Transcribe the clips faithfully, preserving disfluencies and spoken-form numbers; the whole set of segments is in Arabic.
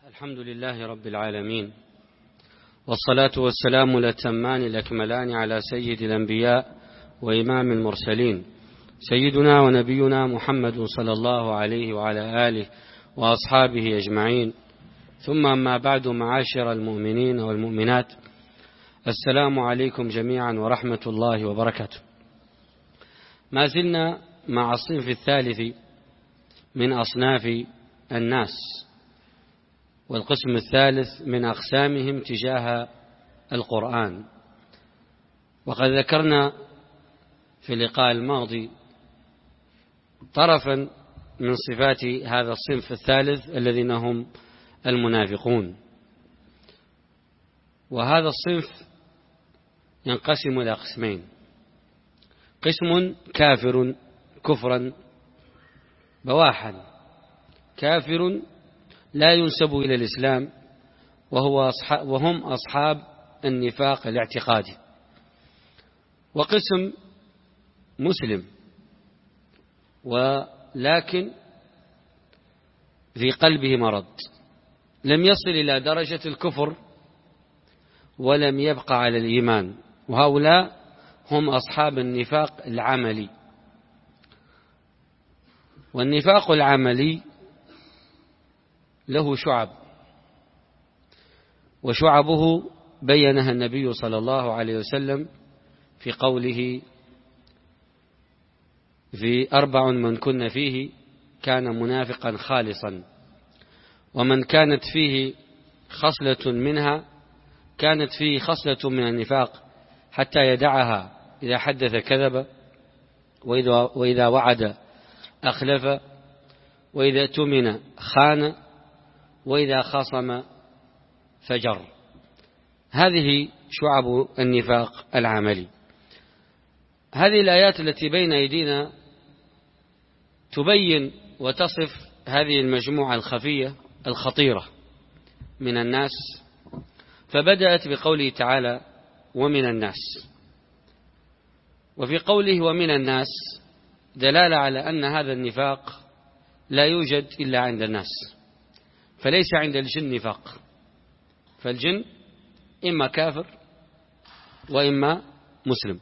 الحمد لله رب العالمين، والصلاة والسلام الأتمان الأكملان على سيد الأنبياء وإمام المرسلين سيدنا ونبينا محمد صلى الله عليه وعلى آله وأصحابه أجمعين، ثم أما بعد. معاشر المؤمنين والمؤمنات، السلام عليكم جميعا ورحمة الله وبركاته. ما زلنا مع الصنف الثالث من أصناف الناس، والقسم الثالث من أقسامهم تجاه القرآن. وقد ذكرنا في اللقاء الماضي طرفا من صفات هذا الصنف الثالث الذين هم المنافقون. وهذا الصنف ينقسم إلى قسمين: قسم كافر كفرا بواحا، كافر لا ينسب إلى الإسلام، وهو أصحاب وهم أصحاب النفاق الاعتقادي. وقسم مسلم ولكن في قلبه مرض، لم يصل إلى درجة الكفر ولم يبقى على الإيمان، وهؤلاء هم أصحاب النفاق العملي. والنفاق العملي له شعب، وشعبه بينها النبي صلى الله عليه وسلم في قوله: في أربع من كن فيه كان منافقا خالصا، ومن كانت فيه خصلة منها كانت فيه خصلة من النفاق حتى يدعها: إذا حدث كذب، وإذا, وإذا وعد أخلف، وإذا اؤتمن خان، وإذا خاصم فجر. هذه شعب النفاق العملي. هذه الآيات التي بين أيدينا تبين وتصف هذه المجموعة الخفية الخطيرة من الناس، فبدأت بقوله تعالى: ومن الناس. وفي قوله ومن الناس دلالة على أن هذا النفاق لا يوجد إلا عند الناس، فليس عند الجن نفاق، فالجن إما كافر وإما مسلم.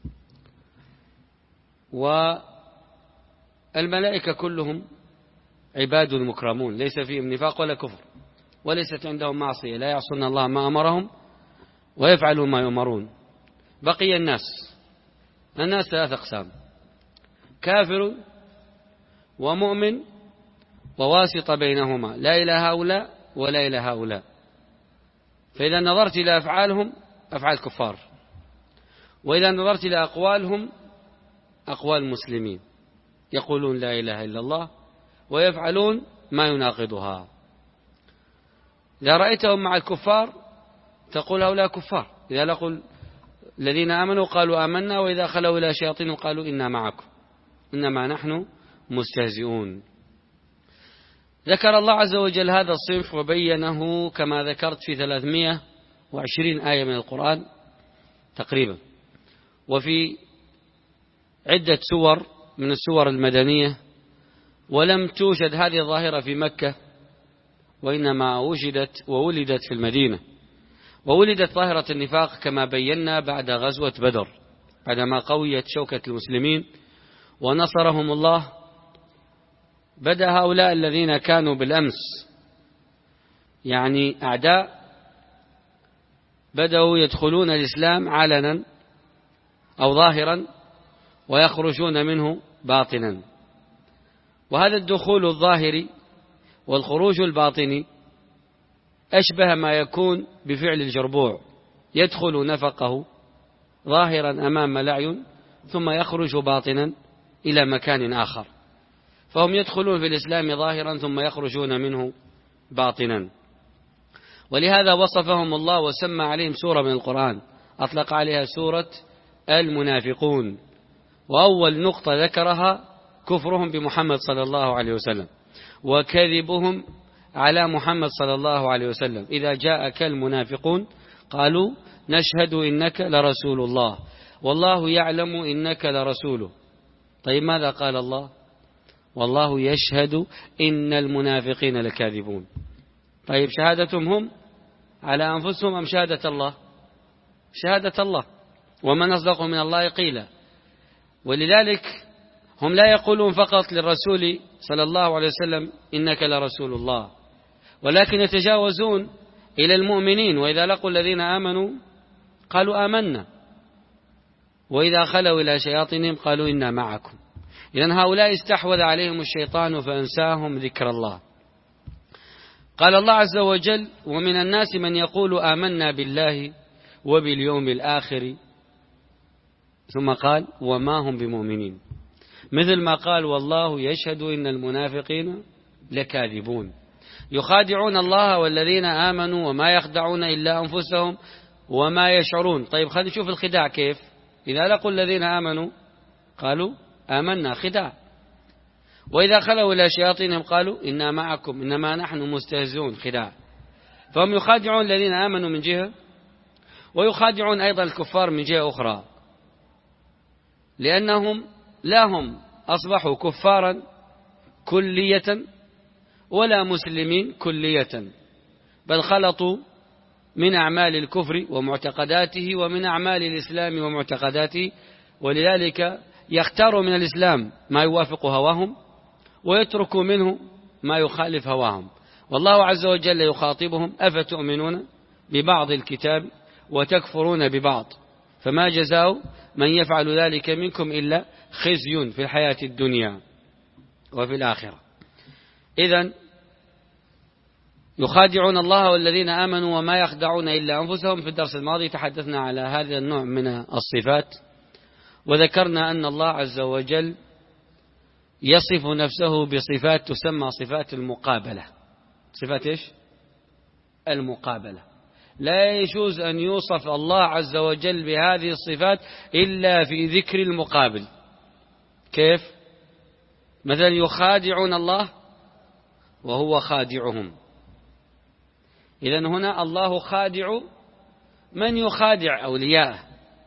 والملائكة كلهم عباد مكرمون، ليس فيهم نفاق ولا كفر، وليست عندهم معصية، لا يعصون الله ما أمرهم ويفعلون ما يؤمرون. بقي الناس. الناس ثلاث أقسام: كافر ومؤمن وواسطة بينهما، لا إلى هؤلاء ولا إلى هؤلاء. فإذا نظرت إلى أفعالهم أفعال كفار، وإذا نظرت إلى أقوالهم أقوال مسلمين، يقولون لا إله إلا الله ويفعلون ما يناقضها. إذا رأيتهم مع الكفار تقول هؤلاء كفار، إذا لقوا الذين آمنوا قالوا آمنا، وإذا خلوا إلى شياطين قالوا إنا معكم إنما نحن مستهزئون. ذكر الله عز وجل هذا الصنف وبينه كما ذكرت في ثلاثمائة وعشرين آية من القرآن تقريبا، وفي عدة سور من السور المدنية. ولم توجد هذه الظاهرة في مكة، وإنما وجدت وولدت في المدينة. وولدت ظاهرة النفاق كما بينا بعد غزوة بدر، بعدما قويت شوكة المسلمين ونصرهم الله. بدأ هؤلاء الذين كانوا بالأمس يعني أعداء بدأوا يدخلون الإسلام علنا أو ظاهرا ويخرجون منه باطنا. وهذا الدخول الظاهري والخروج الباطني أشبه ما يكون بفعل الجربوع، يدخل نفقه ظاهرا أمام الأعين ثم يخرج باطنا إلى مكان آخر. فهم يدخلون في الإسلام ظاهرا ثم يخرجون منه باطنا. ولهذا وصفهم الله وسمى عليهم سورة من القرآن، أطلق عليها سورة المنافقون. وأول نقطة ذكرها كفرهم بمحمد صلى الله عليه وسلم وكذبهم على محمد صلى الله عليه وسلم. إذا جاءك المنافقون قالوا نشهد إنك لرسول الله والله يعلم إنك لرسوله. طيب ماذا قال الله؟ والله يشهد إن المنافقين لكاذبون. طيب شهادتهم هم على أنفسهم أم شهادة الله؟ شهادة الله، ومن أصدق من الله قيلا. ولذلك هم لا يقولون فقط للرسول صلى الله عليه وسلم إنك لرسول الله، ولكن يتجاوزون إلى المؤمنين، وإذا لقوا الذين آمنوا قالوا آمنا، وإذا خلوا إلى شياطينهم قالوا إنا معكم. إذن هؤلاء استحوذ عليهم الشيطان فأنساهم ذكر الله. قال الله عز وجل: ومن الناس من يقول آمنا بالله وباليوم الآخر، ثم قال: وما هم بمؤمنين، مثل ما قال: والله يشهد إن المنافقين لكاذبون. يخادعون الله والذين آمنوا وما يخدعون إلا أنفسهم وما يشعرون. طيب خلينا نشوف الخداع كيف. إذا لقوا الذين آمنوا قالوا آمنا، خداع. وإذا خلوا إلى شياطينهم قالوا إنا معكم إنما نحن مستهزئون، خداع. فهم يخادعون الذين آمنوا من جهة، ويخادعون أيضا الكفار من جهة أخرى، لأنهم لا هم أصبحوا كفارا كلية ولا مسلمين كلية، بل خلطوا من أعمال الكفر ومعتقداته ومن أعمال الإسلام ومعتقداته، ولذلك يختاروا من الإسلام ما يوافق هواهم ويتركوا منه ما يخالف هواهم. والله عز وجل يخاطبهم: أفتؤمنون ببعض الكتاب وتكفرون ببعض، فما جزاء من يفعل ذلك منكم إلا خزي في الحياة الدنيا وفي الآخرة. إذن يخادعون الله والذين آمنوا وما يخدعون إلا أنفسهم. في الدرس الماضي تحدثنا على هذا النوع من الصفات، وذكرنا أن الله عز وجل يصف نفسه بصفات تسمى صفات المقابلة. صفات إيش؟ المقابلة. لا يجوز أن يوصف الله عز وجل بهذه الصفات إلا في ذكر المقابل. كيف؟ مثلا يخادعون الله وهو خادعهم. إذن هنا الله خادع من يخادع أولياءه.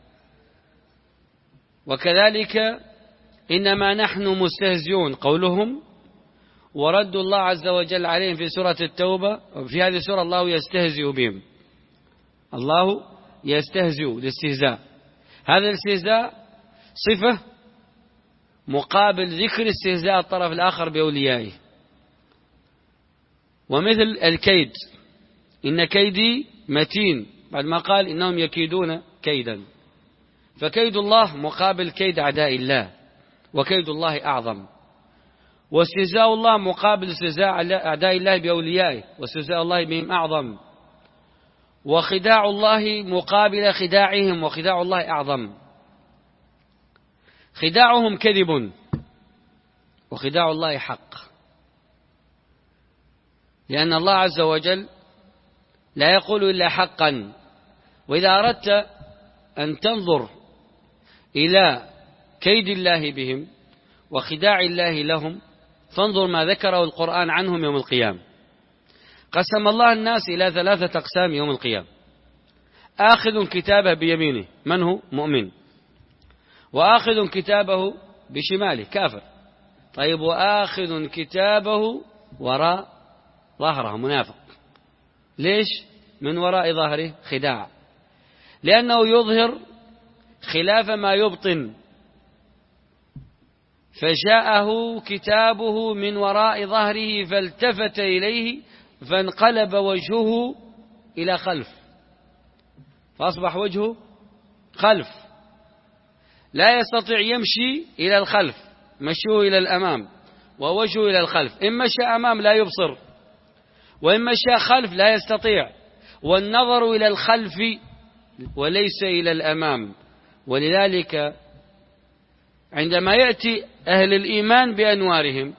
وكذلك إنما نحن مستهزئون قولهم، ورد الله عز وجل عليهم في سورة التوبة. في هذه السورة الله يستهزئ بهم، الله يستهزئ الاستهزاء. هذا الاستهزاء صفة مقابل ذكر استهزاء الطرف الآخر بأوليائه. ومثل الكيد: إن كيدي متين، بعد ما قال إنهم يكيدون كيدا. فكيد الله مقابل كيد أعداء الله، وكيد الله أعظم. واستهزاء الله مقابل استهزاء أعداء الله بأوليائه، واستهزاء الله بهم أعظم. وخداع الله مقابل خداعهم، وخداع الله أعظم. خداعهم كذب، وخداع الله حق، لأن الله عز وجل لا يقول إلا حقا. وإذا أردت أن تنظر إلى كيد الله بهم وخداع الله لهم، فانظر ما ذكره القرآن عنهم يوم القيامة. قسم الله الناس إلى ثلاثة أقسام يوم القيامة: آخذ كتابه بيمينه، من هو؟ مؤمن. وآخذ كتابه بشماله، كافر. طيب، وآخذ كتابه وراء ظهره، منافق. ليش؟ من وراء ظهره خداع، لأنه يظهر خلاف ما يبطن. فجاءه كتابه من وراء ظهره فالتفت إليه فانقلب وجهه إلى خلف، فأصبح وجهه خلف، لا يستطيع يمشي إلى الخلف، مشيه إلى الأمام ووجهه إلى الخلف. إن مشى أمام لا يبصر، وإن مشى خلف لا يستطيع. والنظر إلى الخلف وليس إلى الأمام. ولذلك عندما يأتي أهل الإيمان بأنوارهم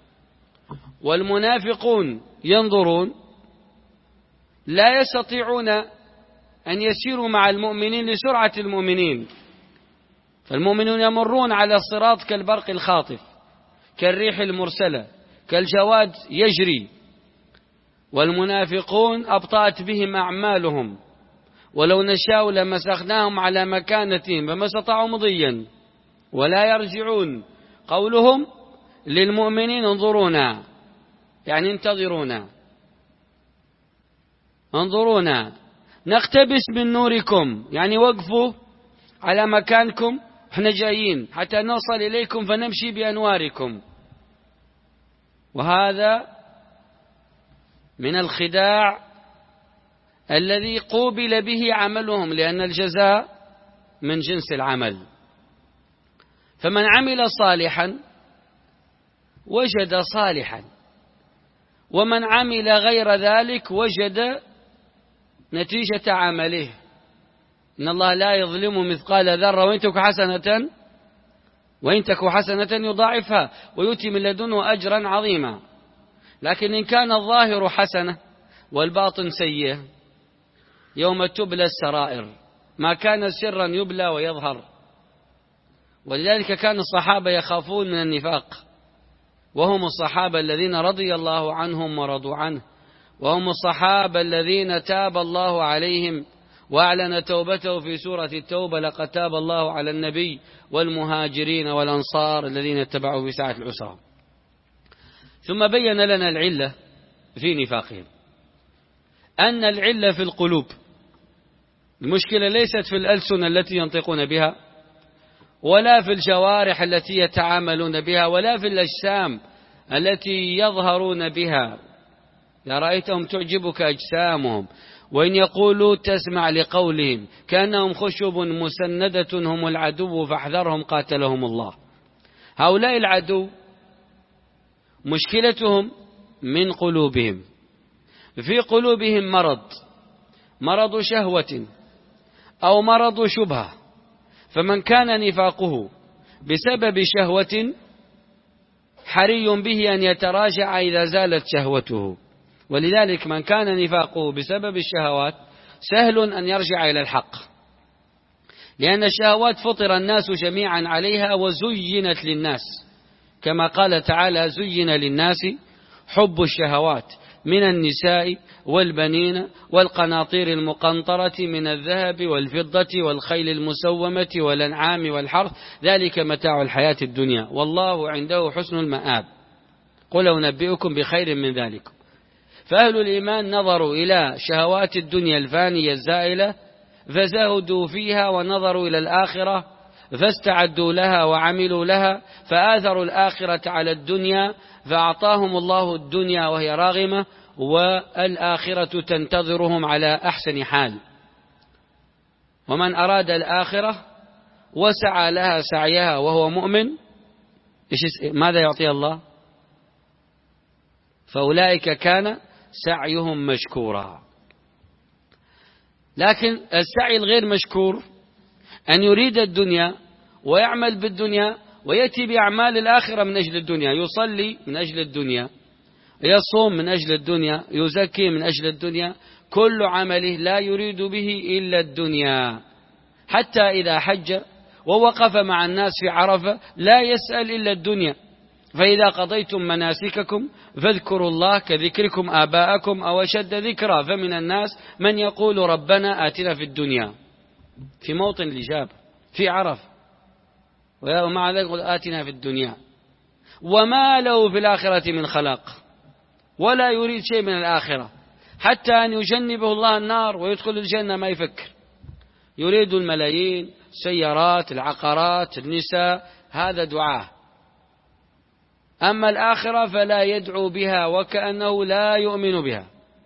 والمنافقون ينظرون، لا يستطيعون أن يسيروا مع المؤمنين لسرعة المؤمنين. فالمؤمنون يمرون على الصراط كالبرق الخاطف، كالريح المرسلة، كالجواد يجري. والمنافقون أبطأت بهم أعمالهم، ولو نشاء لمسخناهم على مكانتهم فما استطاعوا مضيا ولا يرجعون. قولهم للمؤمنين انظرونا، يعني انتظرونا. انظرونا نقتبس من نوركم، يعني وقفوا على مكانكم، احنا جايين حتى نوصل إليكم فنمشي بأنواركم. وهذا من الخداع الذي قوبل به عملهم، لأن الجزاء من جنس العمل. فمن عمل صالحا وجد صالحا، ومن عمل غير ذلك وجد نتيجة عمله. إن الله لا يظلم مثقال ذرة وإن تك حسنة وإن تك حسنة يضاعفها ويؤتي من لدنه أجرا عظيما. لكن إن كان الظاهر حسنة والباطن سيء يوم تبلى السرائر، ما كان سرا يبلى ويظهر. ولذلك كان الصحابة يخافون من النفاق، وهم الصحابة الذين رضي الله عنهم ورضوا عنه، وهم الصحابة الذين تاب الله عليهم وأعلن توبته في سورة التوبة: لقد تاب الله على النبي والمهاجرين والأنصار الذين اتبعوا في ساعة العسرة. ثم بين لنا العلة في نفاقهم، أن العلة في القلوب. المشكلة ليست في الألسن التي ينطقون بها، ولا في الجوارح التي يتعاملون بها، ولا في الأجسام التي يظهرون بها. إذا رأيتهم تعجبك أجسامهم، وإن يقولوا تسمع لقولهم كأنهم خشب مسندة هم العدو فاحذرهم قاتلهم الله. هؤلاء العدو مشكلتهم من قلوبهم، في قلوبهم مرض، مرض شهوة أو مرض شبهة. فمن كان نفاقه بسبب شهوة حري به أن يتراجع إذا زالت شهوته. ولذلك من كان نفاقه بسبب الشهوات سهل أن يرجع إلى الحق، لأن الشهوات فطر الناس جميعا عليها وزينت للناس، كما قال تعالى: زين للناس حب الشهوات من النساء والبنين والقناطير المقنطرة من الذهب والفضة والخيل المسومة والأنعام والحرث ذلك متاع الحياة الدنيا والله عنده حسن المآب. قل أنبئكم بخير من ذلك. فأهل الإيمان نظروا إلى شهوات الدنيا الفانية الزائلة فزهدوا فيها، ونظروا إلى الآخرة فاستعدوا لها وعملوا لها، فآثروا الآخرة على الدنيا فأعطاهم الله الدنيا وهي راغمة، والآخرة تنتظرهم على أحسن حال. ومن أراد الآخرة وسعى لها سعيها وهو مؤمن، ماذا يعطي الله؟ فأولئك كان سعيهم مشكورا. لكن السعي الغير مشكور أن يريد الدنيا ويعمل بالدنيا ويأتي بأعمال الآخرة من أجل الدنيا، يصلي من أجل الدنيا، يصوم من أجل الدنيا، يزكي من أجل الدنيا، كل عمله لا يريد به إلا الدنيا. حتى إذا حج ووقف مع الناس في عرفة لا يسأل إلا الدنيا. فإذا قضيتم مناسككم فاذكروا الله كذكركم آباءكم أو أشد ذكرا. فمن الناس من يقول ربنا آتنا في الدنيا، في موطن الإجابة في عرفة، ومع ذلك يقول آتنا في الدنيا، وما له في الآخرة من خلاق، ولا يريد شيء من الآخرة، حتى أن يجنبه الله النار ويدخل الجنة ما يفكر. يريد الملايين، السيارات، العقارات، النساء، هذا دعاه. أما الآخرة فلا يدعو بها وكأنه لا يؤمن بها.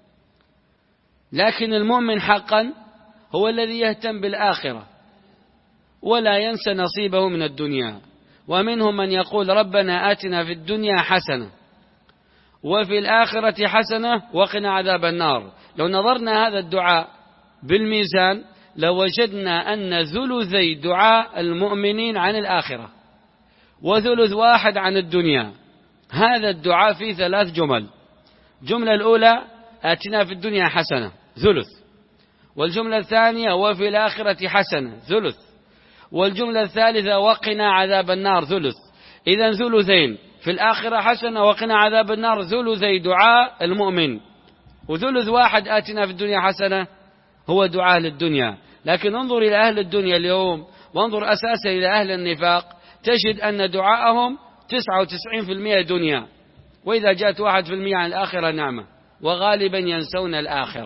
لكن المؤمن حقا هو الذي يهتم بالآخرة ولا ينسى نصيبه من الدنيا. ومنهم من يقول ربنا آتنا في الدنيا حسنة وفي الآخرة حسنة وقنا عذاب النار. لو نظرنا هذا الدعاء بالميزان لوجدنا أن ثلثي دعاء المؤمنين عن الآخرة وثلث واحد عن الدنيا. هذا الدعاء فيه ثلاث جمل. الجملة الأولى آتنا في الدنيا حسنة ثلث، والجملة الثانية وفي الآخرة حسنة ثلث، والجملة الثالثة وقنا عذاب النار ثلث. إذن ثلثين في الآخرة حسنة وقنا عذاب النار، ثلثي دعاء المؤمن، وثلث واحد آتنا في الدنيا حسنة هو دعاء للدنيا. لكن انظر إلى أهل الدنيا اليوم وانظر أساسا إلى أهل النفاق، تجد أن دعاءهم تسعة وتسعين بالمئة دنيا، وإذا جاءت واحد في المئة عن الآخرة نعمة، وغالبا ينسون الآخرة.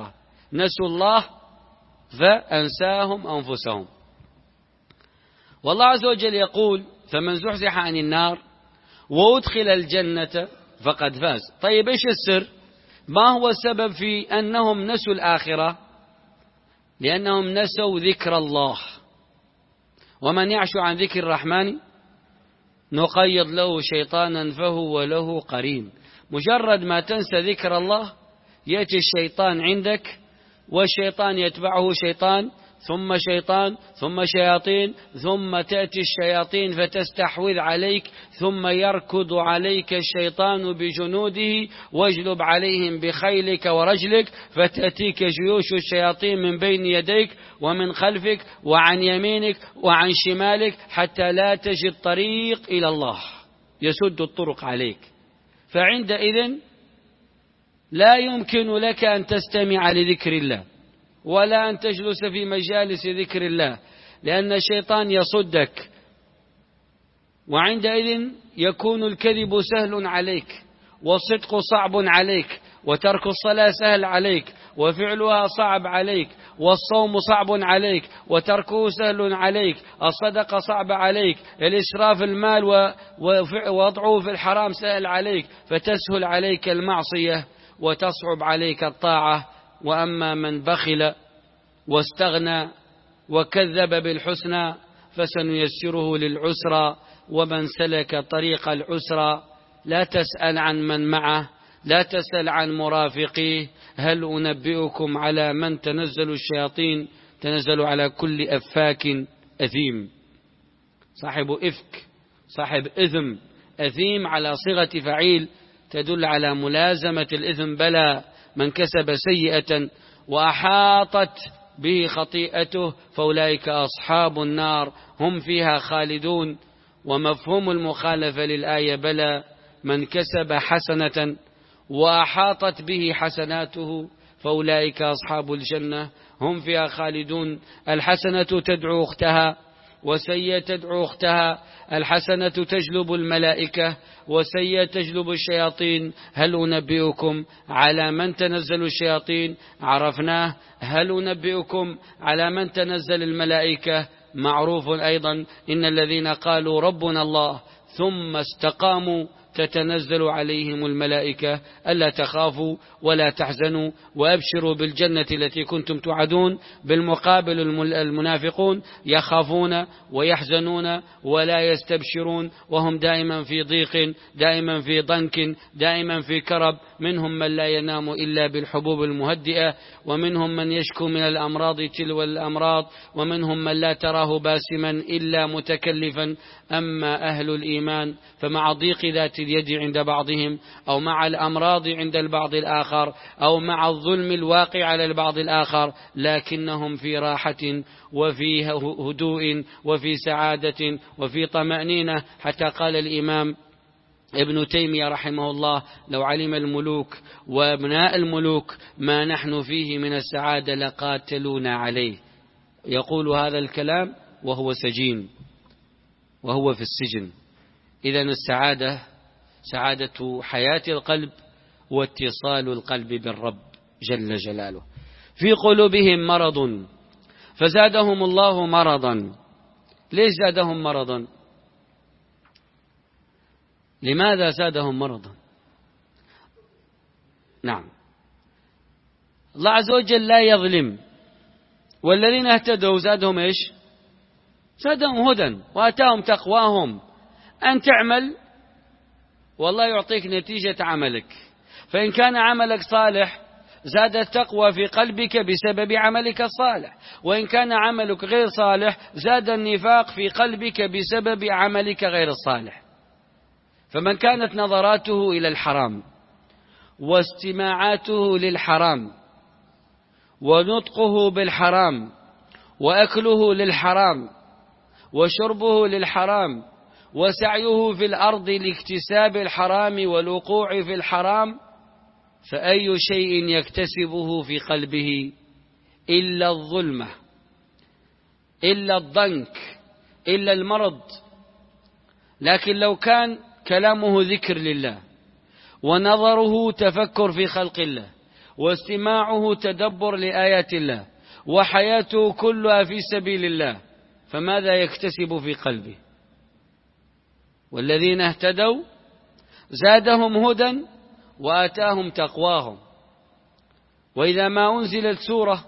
نسوا الله فأنساهم أنفسهم. والله عز وجل يقول: فمن زحزح عن النار وأدخل الجنة فقد فاز. طيب إيش السر؟ ما هو السبب في أنهم نسوا الآخرة؟ لأنهم نسوا ذكر الله. ومن يعش عن ذكر الرحمن نقيض له شيطانا فهو له قرين. مجرد ما تنسى ذكر الله يأتي الشيطان عندك، والشيطان يتبعه شيطان ثم شيطان ثم شياطين، ثم تأتي الشياطين فتستحوذ عليك، ثم يركض عليك الشيطان بجنوده واجلب عليهم بخيلك ورجلك، فتأتيك جيوش الشياطين من بين يديك ومن خلفك وعن يمينك وعن شمالك حتى لا تجد طريق إلى الله، يسد الطرق عليك. فعندئذ لا يمكن لك أن تستمع لذكر الله ولا أن تجلس في مجالس ذكر الله، لأن الشيطان يصدك. وعندئذ يكون الكذب سهل عليك، والصدق صعب عليك، وترك الصلاة سهل عليك، وفعلها صعب عليك، والصوم صعب عليك وتركه سهل عليك، الصدقة صعب عليك، الإسراف المال ووضعه في الحرام سهل عليك، فتسهل عليك المعصية وتصعب عليك الطاعة. وأما من بخل واستغنى وكذب بالحسنى فسنيسره للعسرى، ومن سلك طريق العسرى لا تسأل عن من معه، لا تسأل عن مرافقيه. هل أنبئكم على من تنزل الشياطين؟ تنزل على كل أفاك أثيم. صاحب إفك، صاحب إثم، أثيم على صيغة فعيل تدل على ملازمة الإثم. بلى من كسب سيئة وأحاطت به خطيئته فأولئك أصحاب النار هم فيها خالدون. ومفهوم المخالفة للآية: بلى من كسب حسنة وأحاطت به حسناته فأولئك أصحاب الجنة هم فيها خالدون. الحسنة تدعو أختها وسيئة تدعو أختها، الحسنة تجلب الملائكة وسيئة تجلب الشياطين. هل أنبئكم على من تنزل الشياطين؟ عرفناه. هل أنبئكم على من تنزل الملائكة؟ معروف أيضا. إن الذين قالوا ربنا الله ثم استقاموا تتنزل عليهم الملائكة ألا تخافوا ولا تحزنوا وأبشروا بالجنة التي كنتم توعدون. بالمقابل المنافقون يخافون ويحزنون ولا يستبشرون، وهم دائما في ضيق، دائما في ضنك، دائما في كرب. منهم من لا ينام إلا بالحبوب المهدئة، ومنهم من يشكو من الأمراض تلو الأمراض، ومنهم من لا تراه باسما إلا متكلفا. أما أهل الإيمان فمع ضيق ذات اليد عند بعضهم، أو مع الأمراض عند البعض الآخر، أو مع الظلم الواقع على البعض الآخر، لكنهم في راحة وفي هدوء وفي سعادة وفي طمأنينة. حتى قال الإمام ابن تيمية رحمه الله: لو علم الملوك وابناء الملوك ما نحن فيه من السعادة لقاتلونا عليه. يقول هذا الكلام وهو سجين، وهو في السجن. إذن السعادة سعادة حياة القلب واتصال القلب بالرب جل جلاله. في قلوبهم مرض فزادهم الله مرضا. ليش زادهم مرضا؟ لماذا زادهم مرضا؟ نعم، الله عز وجل لا يظلم، والذين اهتدوا زادهم إيش؟ زادهم هدى وآتاهم تقواهم. أن تعمل والله يعطيك نتيجة عملك، فإن كان عملك صالح زاد التقوى في قلبك بسبب عملك الصالح، وإن كان عملك غير صالح زاد النفاق في قلبك بسبب عملك غير الصالح. فمن كانت نظراته إلى الحرام واستماعاته للحرام ونطقه بالحرام وأكله للحرام وشربه للحرام وسعيه في الأرض لاكتساب الحرام والوقوع في الحرام، فأي شيء يكتسبه في قلبه إلا الظلمة، إلا الضنك، إلا المرض. لكن لو كان كلامه ذكر لله ونظره تفكر في خلق الله واستماعه تدبر لآيات الله، وحياته كلها في سبيل الله، فماذا يكتسب في قلبه؟ والذين اهتدوا زادهم هدى وآتاهم تقواهم. وإذا ما أنزلت سورة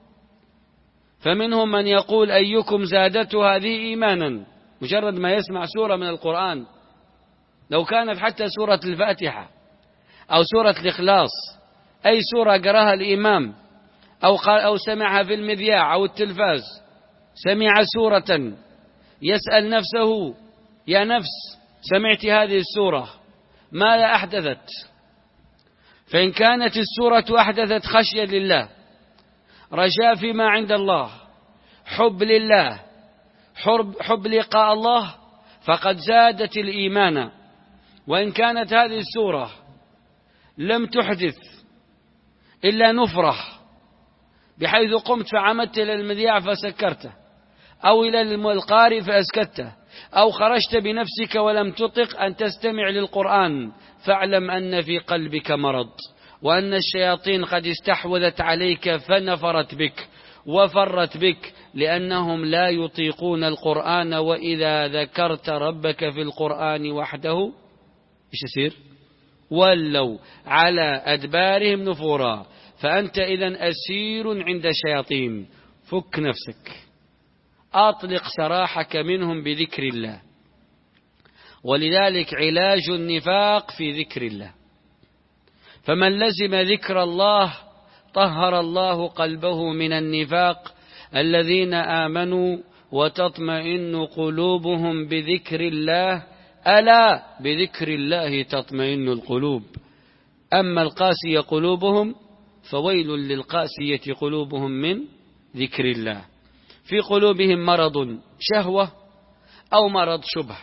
فمنهم من يقول أيكم زادته هذه إيمانا، مجرد ما يسمع سورة من القرآن، لو كانت حتى سورة الفاتحة أو سورة الإخلاص، أي سورة قراها الإمام أو, أو سمعها في المذياع أو التلفاز، سمع سورة يسأل نفسه يا نفس سمعت هذه السورة ماذا أحدثت؟ فإن كانت السورة أحدثت خشية لله، رجاء فيما عند الله، حب لله، حب, حب لقاء الله، فقد زادت الإيمان. وإن كانت هذه السورة لم تحدث إلا نفرة، بحيث قمت فعمدت إلى المذياع فسكرته، أو إلى القارئ فأسكته، أو خرجت بنفسك ولم تطق أن تستمع للقرآن، فاعلم أن في قلبك مرض، وأن الشياطين قد استحوذت عليك فنفرت بك وفرت بك، لأنهم لا يطيقون القرآن، وإذا ذكرت ربك في القرآن وحده إيش يصير؟ ولوا على أدبارهم نفورا. فأنت إذن أسير عند الشياطين، فك نفسك، أطلق سراحك منهم بذكر الله. ولذلك علاج النفاق في ذكر الله، فمن لزم ذكر الله طهر الله قلبه من النفاق. الذين آمنوا وتطمئن قلوبهم بذكر الله، ألا بذكر الله تطمئن القلوب. أما القاسية قلوبهم فويل للقاسية قلوبهم من ذكر الله. في قلوبهم مرض شهوة أو مرض شبه،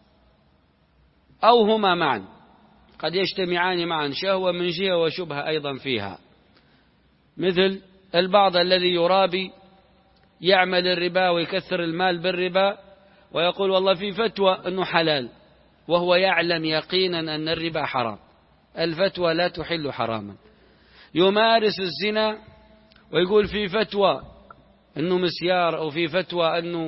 أو هما معا، قد يجتمعان معا، شهوة من جهة وشبهة أيضا فيها. مثل البعض الذي يرابي يعمل الربا ويكثر المال بالربا ويقول والله في فتوى أنه حلال، وهو يعلم يقينا أن الربا حرام. الفتوى لا تحل حراما. يمارس الزنا ويقول في فتوى أنه مسيار، أو في فتوى أنه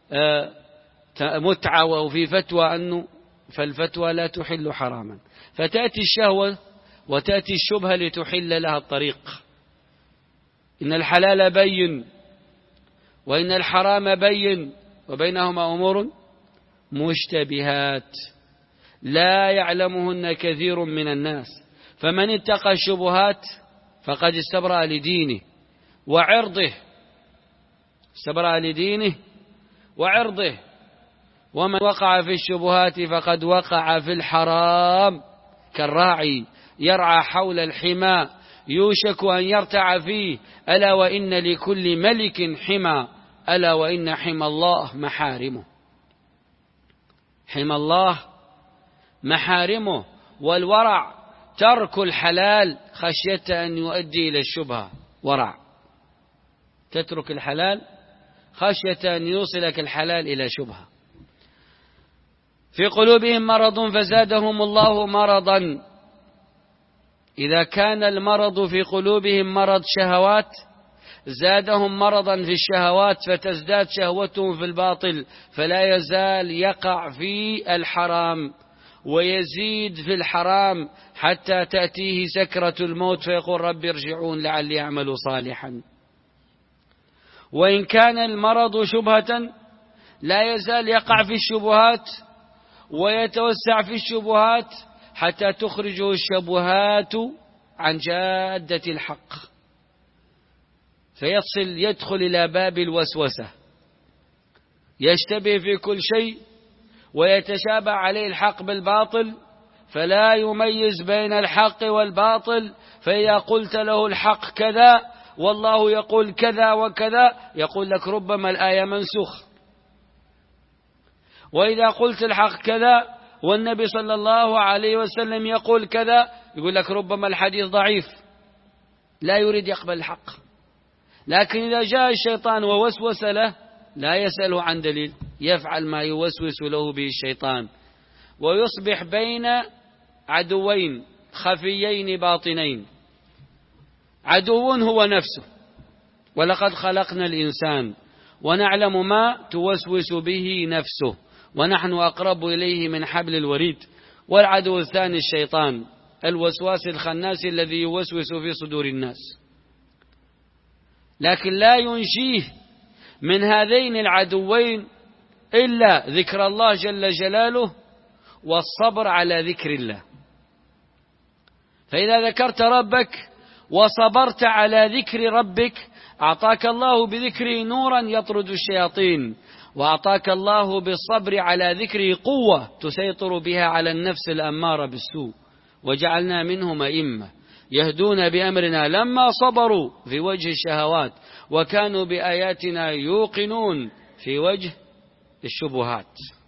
متعة، أو في فتوى أنه، فالفتوى لا تحل حراما. فتأتي الشهوة وتأتي الشبهة لتحل لها الطريق. إن الحلال بين وإن الحرام بين، وبينهما أمور مشتبهات لا يعلمهن كثير من الناس. فمن اتقى الشبهات فقد استبرأ لدينه وعرضه، استبرأ لدينه وعرضه. ومن وقع في الشبهات فقد وقع في الحرام، كالراعي يرعى حول الحمى يوشك أن يرتع فيه، ألا وإن لكل ملك حمى، ألا وإن حمى الله محارمه. حمى الله محارمه. والورع ترك الحلال خشية أن يؤدي إلى الشبهة، ورع، تترك الحلال خشية أن يوصلك الحلال إلى شبهة. في قلوبهم مرض فزادهم الله مرضا. إذا كان المرض في قلوبهم مرض شهوات، زادهم مرضا في الشهوات، فتزداد شهوتهم في الباطل، فلا يزال يقع في الحرام ويزيد في الحرام حتى تأتيه سكرة الموت فيقول رب ارجعون لعلي أعمل صالحا. وإن كان المرض شبهة لا يزال يقع في الشبهات ويتوسع في الشبهات حتى تخرجه الشبهات عن جادة الحق، فيصل يدخل إلى باب الوسوسة، يشتبه في كل شيء ويتشابه عليه الحق بالباطل، فلا يميز بين الحق والباطل. فإذا قلت له الحق كذا والله يقول كذا وكذا، يقول لك ربما الآية منسوخ. وإذا قلت الحق كذا والنبي صلى الله عليه وسلم يقول كذا، يقول لك ربما الحديث ضعيف، لا يريد يقبل الحق. لكن إذا جاء الشيطان ووسوس له لا يسأله عن دليل، يفعل ما يوسوس له به الشيطان، ويصبح بين عدوين خفيين باطنين. عدو هو نفسه. ولقد خلقنا الإنسان ونعلم ما توسوس به نفسه ونحن أقرب إليه من حبل الوريد. والعدو الثاني الشيطان الوسواس الخناس الذي يوسوس في صدور الناس. لكن لا ينجيه من هذين العدوين إلا ذكر الله جل جلاله والصبر على ذكر الله. فإذا ذكرت ربك وصبرت على ذكر ربك أعطاك الله بذكره نورا يطرد الشياطين، وأعطاك الله بالصبر على ذكره قوة تسيطر بها على النفس الأمارة بالسوء. وجعلنا منهم أئمة يهدون بأمرنا لما صبروا في وجه الشهوات وكانوا بآياتنا يوقنون في وجه الشبهات.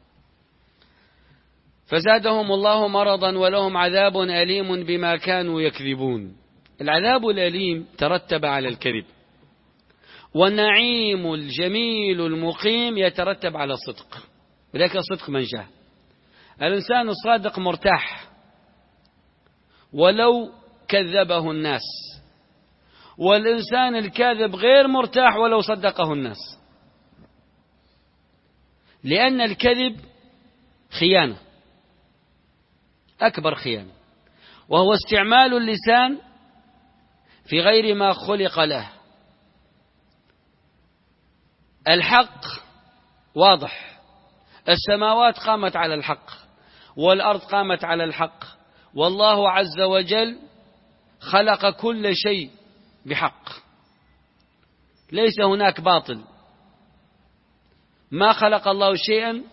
فزادهم الله مرضا ولهم عذاب أليم بما كانوا يكذبون. العذاب الأليم ترتب على الكذب، والنعيم الجميل المقيم يترتب على الصدق. ولكن الصدق منجاه. الإنسان الصادق مرتاح ولو كذبه الناس، والإنسان الكاذب غير مرتاح ولو صدقه الناس، لأن الكذب خيانة، أكبر خيانة، وهو استعمال اللسان في غير ما خلق له. الحق واضح، السماوات قامت على الحق والأرض قامت على الحق، والله عز وجل خلق كل شيء بحق، ليس هناك باطل. ما خلق الله شيئا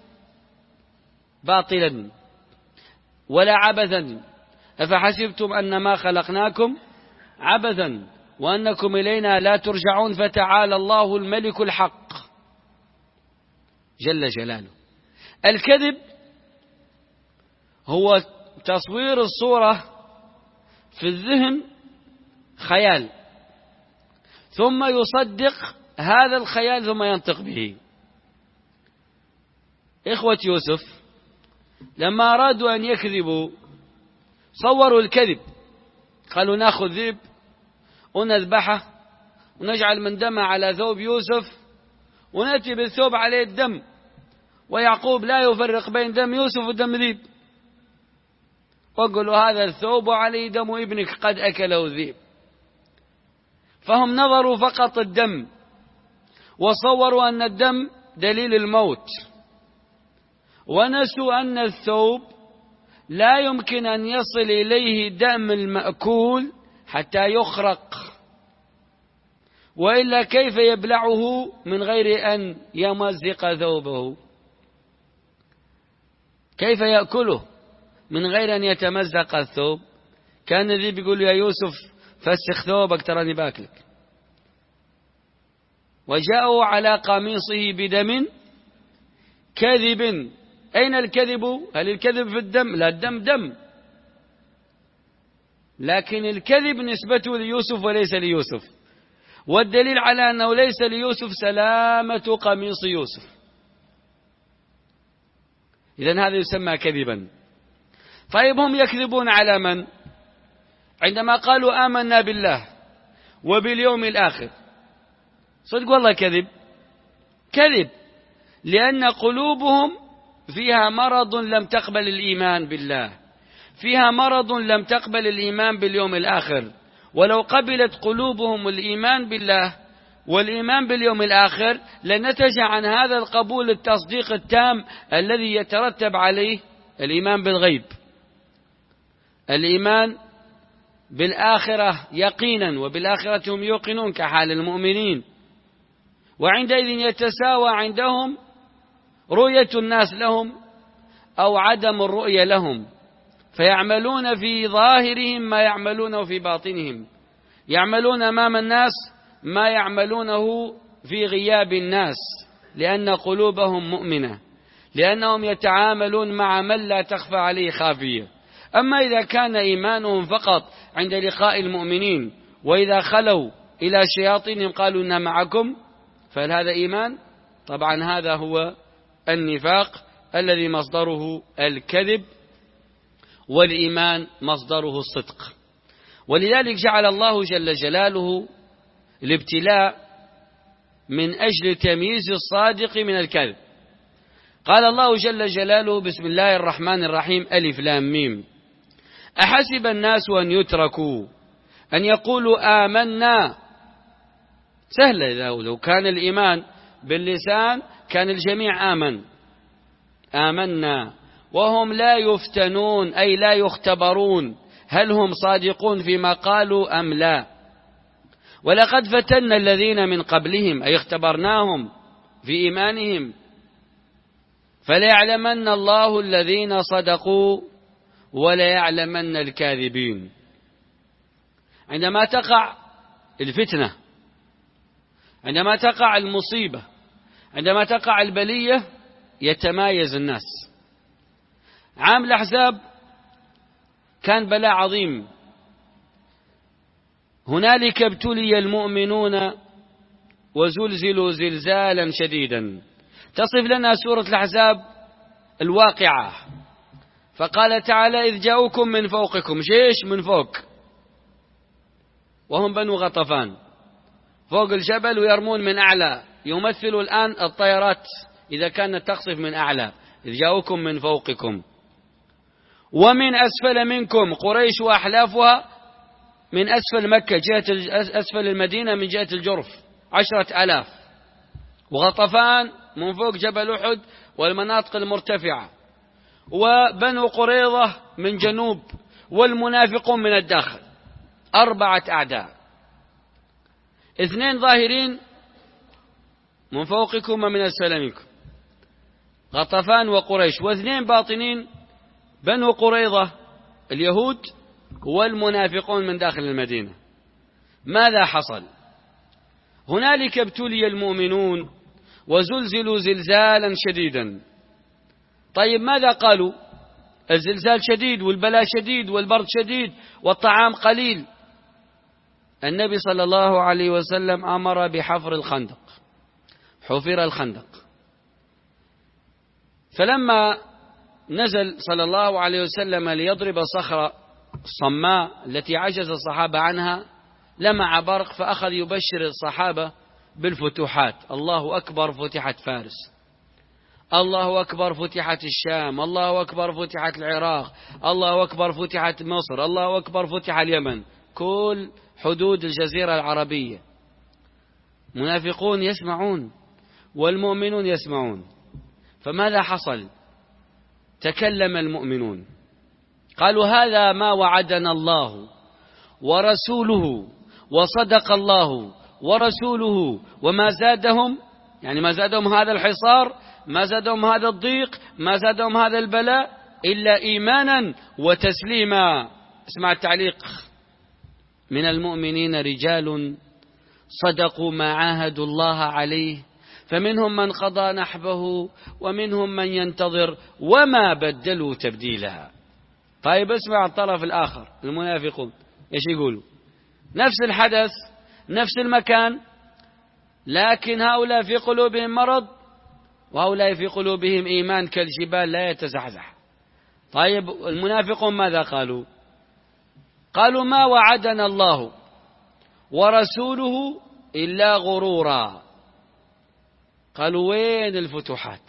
باطلا ولا عبثا. أفحسبتم أنما خلقناكم عبثا وأنكم إلينا لا ترجعون فتعالى الله الملك الحق جل جلاله. الكذب هو تصوير الصورة في الذهن خيال، ثم يصدق هذا الخيال ثم ينطق به. إخوة يوسف لما أرادوا أن يكذبوا صوروا الكذب، قالوا نأخذ ذئب ونذبحه ونجعل من دمه على ثوب يوسف ونأتي بالثوب عليه الدم، ويعقوب لا يفرق بين دم يوسف ودم ذئب، وقالوا هذا الثوب وعليه دم ابنك قد أكله الذئب. فهم نظروا فقط الدم وصوروا أن الدم دليل الموت، ونسوا أن الثوب لا يمكن أن يصل إليه دم المأكول حتى يخرق، وإلا كيف يبلعه من غير أن يمزق ثوبه؟ كيف يأكله من غير أن يتمزق الثوب؟ كان ذي بيقول يا يوسف فسخ ثوبك تراني باكلك. وجاءوا على قميصه بدم كذب. أين الكذب؟ هل الكذب في الدم؟ لا، الدم دم، لكن الكذب نسبته ليوسف وليس ليوسف، والدليل على أنه ليس ليوسف سلامة قميص يوسف. إذن هذا يسمى كذبا. طيب هم يكذبون على من؟ عندما قالوا آمنا بالله وباليوم الآخر، صدق والله كذب كذب، لأن قلوبهم فيها مرض لم تقبل الإيمان بالله، فيها مرض لم تقبل الإيمان باليوم الآخر. ولو قبلت قلوبهم الإيمان بالله والإيمان باليوم الآخر لنتج عن هذا القبول التصديق التام الذي يترتب عليه الإيمان بالغيب، الإيمان بالآخرة يقينا، وبالآخرة هم يوقنون كحال المؤمنين. وعندئذ يتساوى عندهم رؤية الناس لهم أو عدم الرؤية لهم، فيعملون في ظاهرهم ما يعملونه في باطنهم، يعملون أمام الناس ما يعملونه في غياب الناس، لأن قلوبهم مؤمنة، لأنهم يتعاملون مع من لا تخفى عليه خافية. أما إذا كان إيمانهم فقط عند لقاء المؤمنين، وإذا خلوا إلى شياطينهم قالوا إنا معكم، فهل هذا إيمان؟ طبعا هذا هو النفاق الذي مصدره الكذب، والإيمان مصدره الصدق. ولذلك جعل الله جل جلاله الابتلاء من أجل تمييز الصادق من الكذب. قال الله جل جلاله: بسم الله الرحمن الرحيم، ألف لام ميم، أحسب الناس أن يتركوا أن يقولوا آمنا. سهلة، لو كان الإيمان باللسان كان الجميع آمن آمنا، وهم لا يفتنون أي لا يختبرون هل هم صادقون فيما قالوا أم لا. ولقد فتنا الذين من قبلهم أي اختبرناهم في إيمانهم، فليعلمن الله الذين صدقوا وليعلمن الكاذبين. عندما تقع الفتنة، عندما تقع المصيبة، عندما تقع البلية، يتمايز الناس. عام الأحزاب كان بلاء عظيم، هنالك ابتلي المؤمنون وزلزلوا زلزالا شديدا. تصف لنا سورة الأحزاب الواقعة، فقال تعالى: إذ جاءوكم من فوقكم، جيش من فوق، وهم بنو غطفان، فوق الجبل ويرمون من أعلى، يمثل الآن الطيارات إذا كانت تقصف من أعلى. إذ جاءوكم من فوقكم ومن أسفل منكم، قريش وأحلافها من أسفل مكة، جهة أسفل المدينة من جهة الجرف، عشرة ألاف، وغطفان من فوق جبل أحد والمناطق المرتفعة، وبنو قريظة من جنوب، والمنافقون من الداخل. أربعة أعداء، اثنين ظاهرين من فوقكم ومن أسفل منكم، غطفان وقريش، واثنين باطنين، بنو قريظة اليهود والمنافقون من داخل المدينة. ماذا حصل؟ هنالك ابتلي المؤمنون وزلزلوا زلزالا شديدا. طيب ماذا قالوا؟ الزلزال شديد والبلاء شديد والبرد شديد والطعام قليل. النبي صلى الله عليه وسلم أمر بحفر الخندق، حفر الخندق. فلما نزل صلى الله عليه وسلم ليضرب صخرة الصماء التي عجز الصحابة عنها، لمع برق فأخذ يبشر الصحابة بالفتوحات. الله أكبر، فتحت فارس، الله أكبر فتحت الشام، الله أكبر فتحت العراق، الله أكبر فتحت مصر، الله أكبر فتح اليمن، كل حدود الجزيرة العربية. منافقون يسمعون والمؤمنون يسمعون. فماذا حصل؟ تكلم المؤمنون قالوا: هذا ما وعدنا الله ورسوله وصدق الله ورسوله، وما زادهم، يعني ما زادهم هذا الحصار، ما زادهم هذا الضيق، ما زادهم هذا البلاء، إلا إيمانا وتسليما. اسمع التعليق: من المؤمنين رجال صدقوا ما عاهدوا الله عليه، فمنهم من قضى نحبه ومنهم من ينتظر وما بدلوا تبديلا. طيب اسمع الطرف الآخر، المنافقون ايش يقولوا؟ نفس الحدث، نفس المكان، لكن هؤلاء في قلوبهم مرض وهؤلاء في قلوبهم إيمان كالجبال لا يتزحزح. طيب المنافقون ماذا قالوا؟ قالوا: ما وعدنا الله ورسوله إلا غرورا. قالوا: وين الفتوحات؟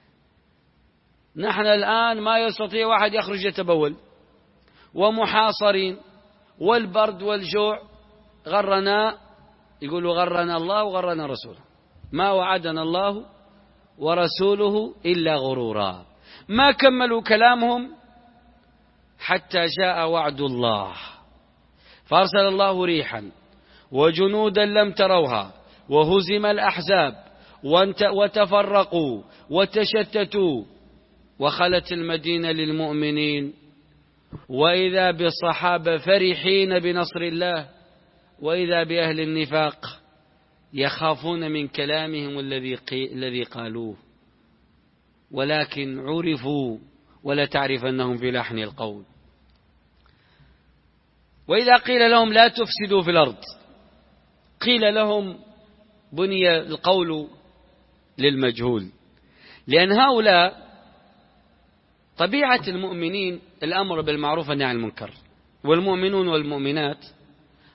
نحن الآن ما يستطيع واحد يخرج يتبول، ومحاصرين، والبرد والجوع، غرنا، يقولوا غرنا الله وغرنا رسوله. ما وعدنا الله ورسوله إلا غرورا. ما كملوا كلامهم حتى جاء وعد الله، فأرسل الله ريحا وجنودا لم تروها، وهزم الأحزاب وتفرقوا وتشتتوا، وخلت المدينة للمؤمنين، وإذا بالصحابة فرحين بنصر الله، وإذا بأهل النفاق يخافون من كلامهم الذي الذي قالوه، ولكن عرفوا ولا تعرفنهم في لحن القول. وإذا قيل لهم لا تفسدوا في الأرض، قيل لهم بني القول للمجهول، لأن هؤلاء طبيعة المؤمنين الأمر بالمعروف والنهي عن المنكر، والمؤمنون والمؤمنات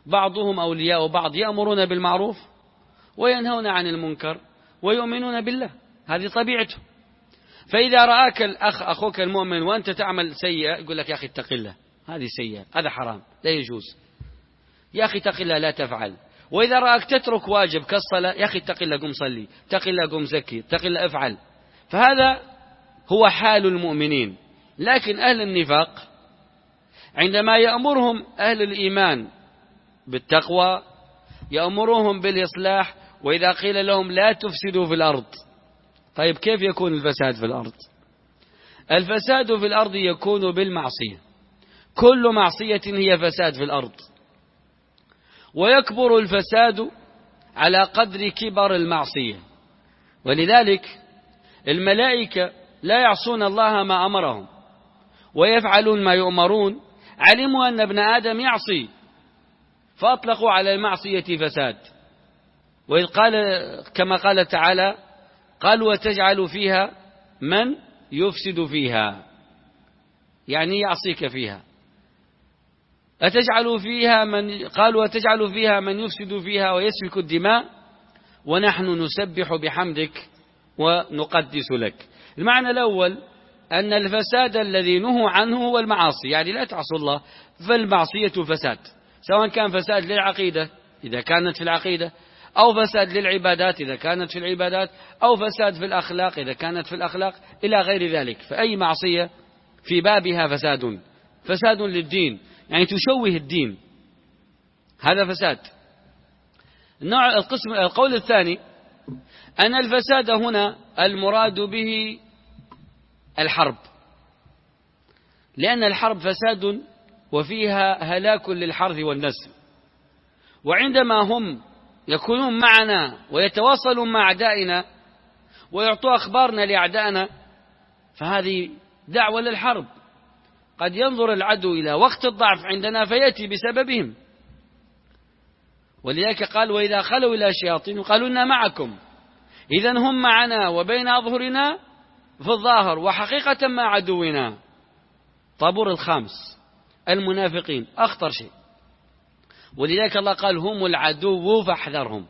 بعضهم أولياء بعض، يأمرون بالمعروف وينهون عن المنكر ويؤمنون بالله، هذه طبيعته. فإذا رآك الأخ أخوك المؤمن وأنت تعمل سيئة يقول لك يا أخي اتق الله، هذه سيئة، هذا حرام لا يجوز، يا أخي اتق الله لا تفعل. وإذا رآك تترك واجب كالصلاة، يا أخي اتق الله قم صلي، اتق الله قم زكي، اتق الله افعل. فهذا هو حال المؤمنين. لكن أهل النفاق عندما يأمرهم أهل الإيمان بالتقوى يأمرهم بالإصلاح، وإذا قيل لهم لا تفسدوا في الأرض. طيب كيف يكون الفساد في الأرض؟ الفساد في الأرض يكون بالمعصية، كل معصية هي فساد في الأرض، ويكبر الفساد على قدر كبر المعصية. ولذلك الملائكة لا يعصون الله ما أمرهم ويفعلون ما يؤمرون، علموا أن ابن آدم يعصي فأطلقوا على المعصية فساد. وإذ قال كما قال تعالى قالوا وتجعل فيها من يفسد فيها، يعني يعصيك فيها. أتجعل فيها من قالوا وتجعل فيها من يفسد فيها ويسفك الدماء ونحن نسبح بحمدك ونقدس لك. المعنى الأول أن الفساد الذي نهوا عنه هو المعاصي، يعني لا تعصوا الله، فالمعصية فساد، سواء كان فساد للعقيدة إذا كانت في العقيدة، أو فساد للعبادات إذا كانت في العبادات، أو فساد في الأخلاق إذا كانت في الأخلاق، إلى غير ذلك. فأي معصية في بابها فساد، فساد للدين، يعني تشوه الدين، هذا فساد. النوع القسم القول الثاني أن الفساد هنا المراد به الحرب، لأن الحرب فساد وفيها هلاك للحرث والنسل. وعندما هم يكونون معنا ويتواصلون مع أعدائنا ويعطوا أخبارنا لأعدائنا فهذه دعوة للحرب. قد ينظر العدو إلى وقت الضعف عندنا فيأتي بسببهم. ولذلك قال وإذا خلوا إلى شياطين قالوا إنا معكم، إذن هم معنا وبين أظهرنا في الظاهر وحقيقة مع عدونا. طابور الخامس المنافقين أخطر شيء، ولذلك الله قال هم العدو فاحذرهم.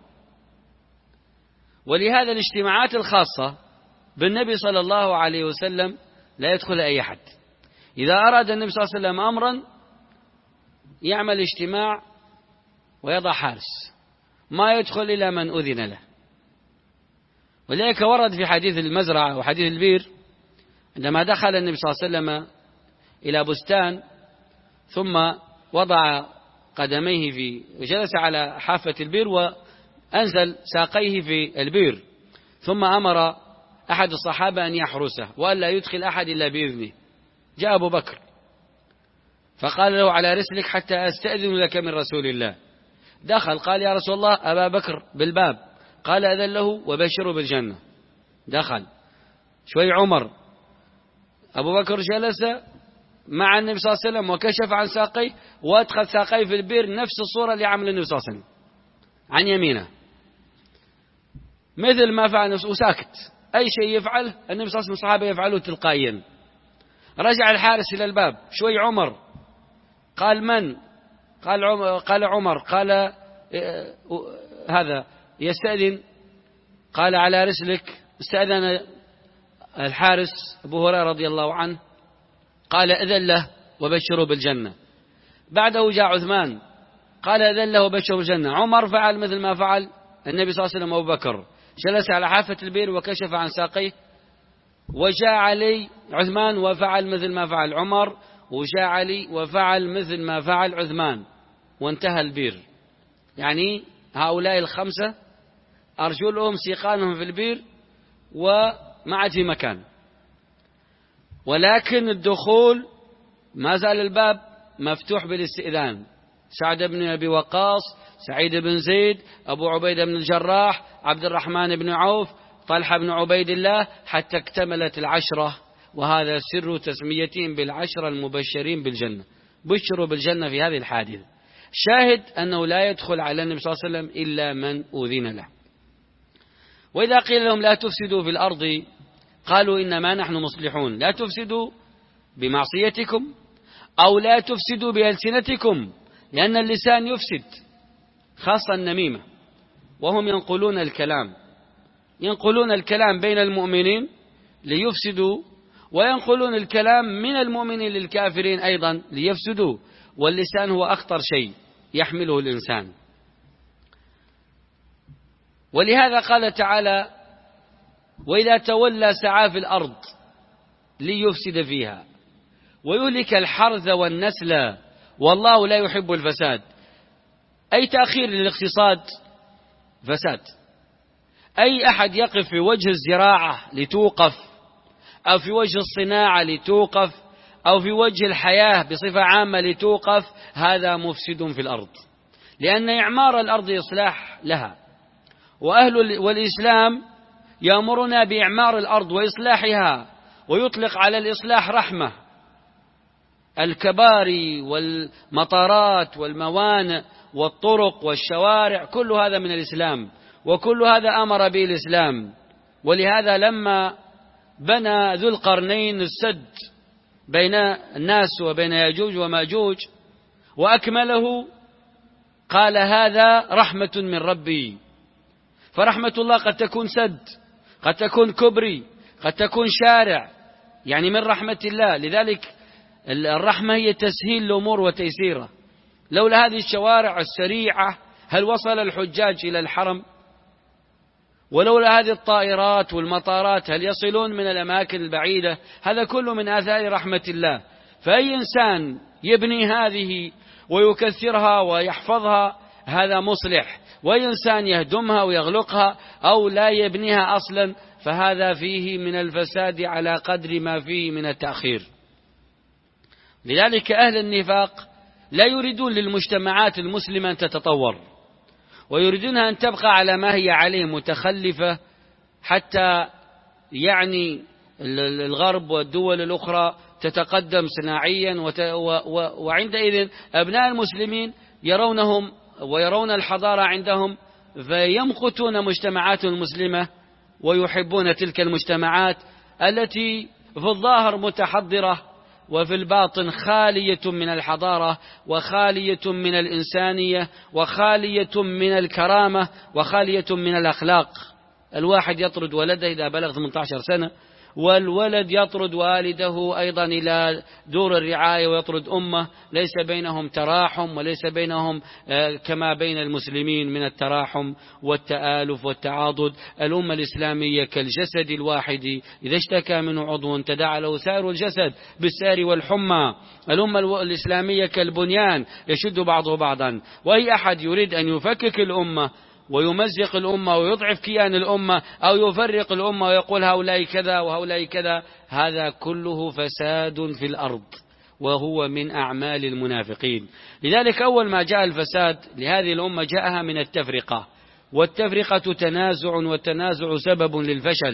ولهذا الاجتماعات الخاصة بالنبي صلى الله عليه وسلم لا يدخل أي أحد. إذا أراد النبي صلى الله عليه وسلم أمرا يعمل اجتماع ويضع حارس، ما يدخل إلا من أذن له. ولذلك ورد في حديث المزرعة وحديث البير عندما دخل النبي صلى الله عليه وسلم إلى بستان ثم وضع قدميه في وجلس على حافة البير وأنزل ساقيه في البير، ثم أمر أحد الصحابة أن يحرسه وأن لا يدخل أحد إلا بإذنه. جاء أبو بكر فقال له على رسلك حتى أستأذن لك من رسول الله. دخل قال يا رسول الله أبا بكر بالباب، قال أذن له وبشره بالجنة. دخل شوي عمر، أبو بكر جلس مع النبي صلى الله عليه وسلم وكشف عن ساقيه وأدخل ساقيه في البير، نفس الصورة اللي عمل النبي صلى الله عليه وسلم عن يمينه، مثل ما فعل نفسه وساكت. أي شيء يفعل النبي صلى الله عليه وسلم الصحابة يفعلوه تلقائيا. رجع الحارس إلى الباب، شوي عمر قال من؟ قال عمر قال, عمر قال هذا يستأذن، قال على رسلك. استأذن الحارس أبو هريرة رضي الله عنه، قال أذن له وبشره بالجنة. بعده جاء عثمان قال أذن له وبشره بالجنة. عمر فعل مثل ما فعل النبي صلى الله عليه وسلم. أبو بكر جلس على حافة البير وكشف عن ساقيه. وجاء علي عثمان وفعل مثل ما فعل عمر، وجاء علي وفعل مثل ما فعل عثمان، وانتهى البير. يعني هؤلاء الخمسة أرجلهم سيقانهم في البير وما عاد في مكان، ولكن الدخول ما زال الباب مفتوح بالاستئذان. سعد بن أبي وقاص، سعيد بن زيد، أبو عبيدة بن الجراح، عبد الرحمن بن عوف، طلحة بن عبيد الله، حتى اكتملت العشرة. وهذا سر تسميتهم بالعشرة المبشرين بالجنة، بشروا بالجنة في هذه الحادثة. شاهد أنه لا يدخل على النبي صلى الله عليه وسلم إلا من أذن له. وإذا قيل لهم لا تفسدوا في الأرض قالوا إنما نحن مصلحون. لا تفسدوا بمعصيتكم أو لا تفسدوا بألسنتكم، لأن اللسان يفسد خاصة النميمة، وهم ينقلون الكلام ينقلون الكلام بين المؤمنين ليفسدوا، وينقلون الكلام من المؤمنين للكافرين أيضا ليفسدوا، واللسان هو أخطر شيء يحمله الإنسان. ولهذا قال تعالى: وإذا تولى سعى في الأرض ليفسد فيها ويهلك الحرث والنسل والله لا يحب الفساد. أي تأخير للاقتصاد فساد. أي أحد يقف في وجه الزراعة لتوقف، أو في وجه الصناعة لتوقف، أو في وجه الحياة بصفة عامة لتوقف، هذا مفسد في الأرض، لأن إعمار الأرض إصلاح لها، وأهل والإسلام يأمرنا بإعمار الأرض وإصلاحها، ويطلق على الإصلاح رحمة. الكباري والمطارات والموانئ والطرق والشوارع كل هذا من الإسلام، وكل هذا أمر به الإسلام. ولهذا لما بنى ذو القرنين السد بين الناس وبين ياجوج وماجوج وأكمله، قال: هذا رحمة من ربي. فرحمة الله قد تكون سد، قد تكون كبري، قد تكون شارع، يعني من رحمة الله. لذلك الرحمة هي تسهيل الأمور وتيسيرها. لولا هذه الشوارع السريعة هل وصل الحجاج إلى الحرم؟ ولولا هذه الطائرات والمطارات هل يصلون من الأماكن البعيدة؟ هذا كله من آثار رحمة الله. فأي إنسان يبني هذه ويكثرها ويحفظها هذا مصلح، وأي إنسان يهدمها ويغلقها أو لا يبنيها أصلا فهذا فيه من الفساد على قدر ما فيه من التأخير. لذلك أهل النفاق لا يريدون للمجتمعات المسلمة أن تتطور، ويريدونها أن تبقى على ما هي عليه متخلفة، حتى يعني الغرب والدول الأخرى تتقدم صناعيا، وعندئذ أبناء المسلمين يرونهم ويرون الحضارة عندهم فيمقتون مجتمعات المسلمة، ويحبون تلك المجتمعات التي في الظاهر متحضرة وفي الباطن خالية من الحضارة وخالية من الإنسانية وخالية من الكرامة وخالية من الأخلاق. الواحد يطرد ولده إذا بلغ ثمانية عشر سنة، والولد يطرد والده أيضا إلى دور الرعاية ويطرد أمه، ليس بينهم تراحم وليس بينهم كما بين المسلمين من التراحم والتآلف والتعاضد. الأمة الإسلامية كالجسد الواحد إذا اشتكى منه عضو تداعى له سائر الجسد بالسهر والحمى. الأمة الإسلامية كالبنيان يشد بعضه بعضا، وأي أحد يريد أن يفكك الأمة ويمزق الأمة ويضعف كيان الأمة أو يفرق الأمة ويقول هؤلاء كذا وهؤلاء كذا، هذا كله فساد في الأرض، وهو من أعمال المنافقين. لذلك أول ما جاء الفساد لهذه الأمة جاءها من التفرقة، والتفرقة تنازع، والتنازع سبب للفشل.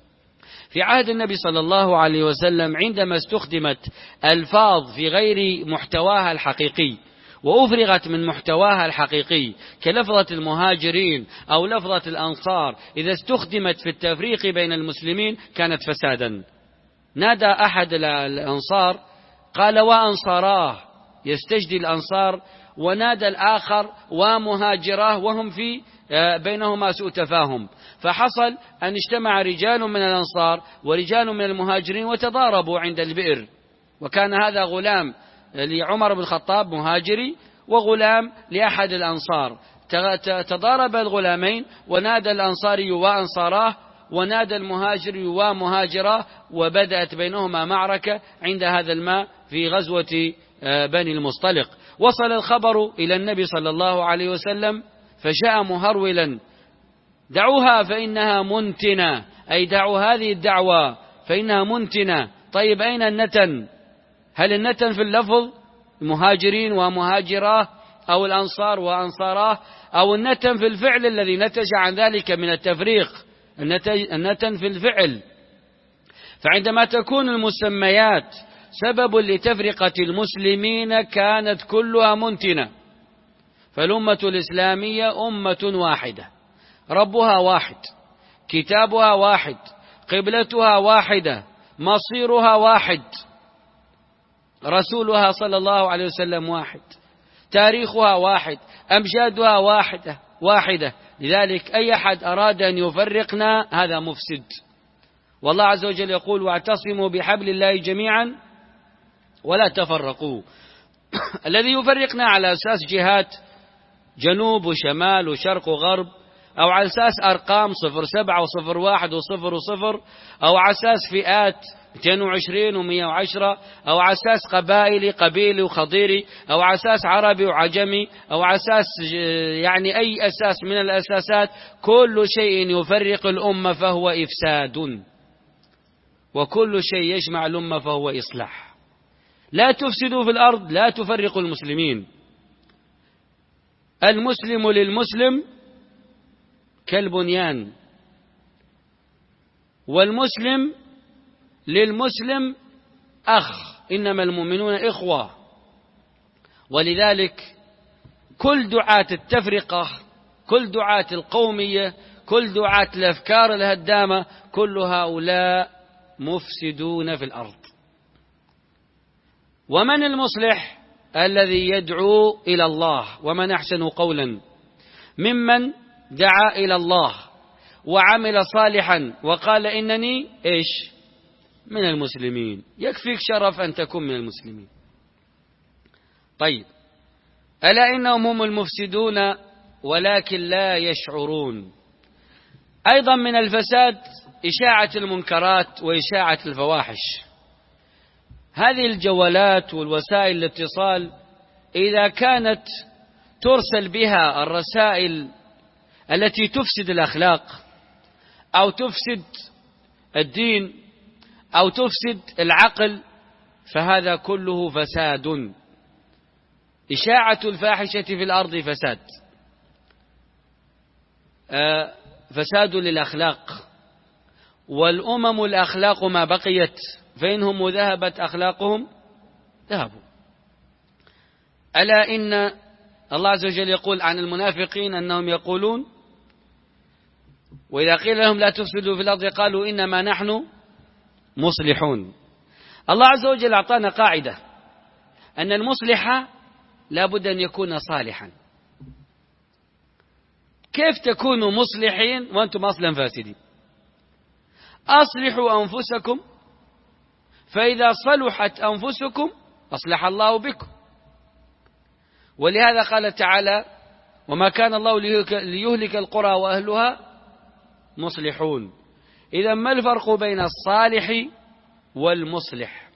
في عهد النبي صلى الله عليه وسلم عندما استخدمت ألفاظ في غير محتواها الحقيقي وأفرغت من محتواها الحقيقي كلفظة المهاجرين أو لفظة الأنصار، إذا استخدمت في التفريق بين المسلمين كانت فسادا. نادى أحد الأنصار قال: وأنصاراه، يستجدي الأنصار، ونادى الآخر ومهاجراه، وهم في بينهما سوء تفاهم. فحصل أن اجتمع رجال من الأنصار ورجال من المهاجرين وتضاربوا عند البئر، وكان هذا غلام لعمر بن الخطاب مهاجري وغلام لأحد الأنصار. تضارب الغلامين، ونادى الأنصاري وأنصاراه، ونادى المهاجري ومهاجراه، وبدأت بينهما معركة عند هذا الماء في غزوة بني المصطلق. وصل الخبر إلى النبي صلى الله عليه وسلم فجاء مهرولا: دعوها فإنها منتنة، أي دعوا هذه الدعوة فإنها منتنة. طيب أين النتن؟ هل النتن في اللفظ مهاجرين ومهاجراه أو الأنصار وأنصاراه، أو النتن في الفعل الذي نتج عن ذلك من التفريق؟ النتن في الفعل. فعندما تكون المسميات سبب لتفرقة المسلمين كانت كلها منتنة. فالأمة الإسلامية أمة واحدة، ربها واحد، كتابها واحد، قبلتها واحدة، مصيرها واحد، رسولها صلى الله عليه وسلم واحد. تاريخها واحد، أمجادها واحدة واحدة. لذلك أي أحد أراد أن يفرقنا هذا مفسد. والله عز وجل يقول: واعتصموا بحبل الله جميعا ولا تفرقوا. الذي يفرقنا على أساس جهات جنوب وشمال وشرق وغرب، أو على أساس أرقام صفر سبعة وصفر واحد وصفر وصفر، أو على أساس فئات مئتين وعشرين ومئة وعشرة، أو على أساس قبائلي قبيلي وخضيري، أو على أساس عربي وعجمي، أو على أساس يعني أي أساس من الأساسات، كل شيء يفرق الأمة فهو إفساد، وكل شيء يجمع الأمة فهو إصلاح. لا تفسدوا في الأرض، لا تفرقوا المسلمين. المسلم للمسلم كالبنيان، والمسلم للمسلم أخ، إنما المؤمنون إخوة. ولذلك كل دعاة التفرقة، كل دعاة القومية، كل دعاة الأفكار الهدامة، كل هؤلاء مفسدون في الأرض. ومن المصلح؟ الذي يدعو إلى الله. ومن أحسن قولا ممن دعا إلى الله وعمل صالحا وقال إنني إيش من المسلمين. يكفيك شرف أن تكون من المسلمين. طيب، ألا إنهم هم المفسدون ولكن لا يشعرون. أيضا من الفساد إشاعة المنكرات وإشاعة الفواحش. هذه الجوالات والوسائل الاتصال إذا كانت ترسل بها الرسائل التي تفسد الأخلاق أو تفسد الدين أو تفسد العقل، فهذا كله فساد. إشاعة الفاحشة في الأرض فساد، آه فساد للأخلاق. والأمم الأخلاق ما بقيت، فإنهم ذهبت أخلاقهم ذهبوا. ألا إن الله عز وجل يقول عن المنافقين أنهم يقولون: وإذا قيل لهم لا تفسدوا في الأرض قالوا إنما نحن مصلحون. الله عز وجل أعطانا قاعدة أن المصلح لا بد أن يكون صالحا. كيف تكونوا مصلحين وأنتم أصلا فاسدين؟ أصلحوا أنفسكم، فإذا صلحت أنفسكم أصلح الله بكم. ولهذا قال تعالى: وما كان الله ليهلك القرى وأهلها مصلحون. إذا ما الفرق بين الصالح والمصلح؟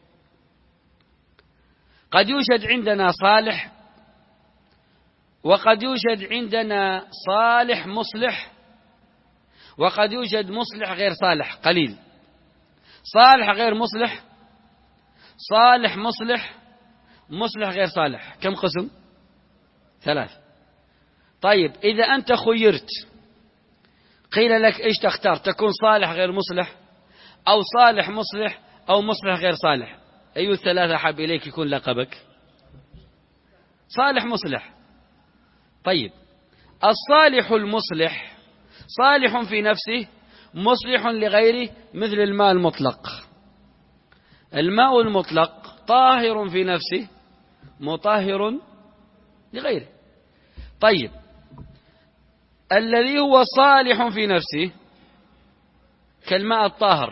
قد يوجد عندنا صالح، وقد يوجد عندنا صالح مصلح، وقد يوجد مصلح غير صالح قليل. صالح غير مصلح، صالح مصلح، مصلح غير صالح. كم قسم؟ ثلاث. طيب، إذا أنت خيرت قيل لك إيش تختار؟ تكون صالح غير مصلح، أو صالح مصلح، أو مصلح غير صالح، أي الثلاثة أحب إليك يكون لقبك؟ صالح مصلح. طيب، الصالح المصلح صالح في نفسه مصلح لغيره، مثل الماء المطلق. الماء المطلق طاهر في نفسه مطهر لغيره. طيب، الذي هو صالح في نفسه كالماء الطاهر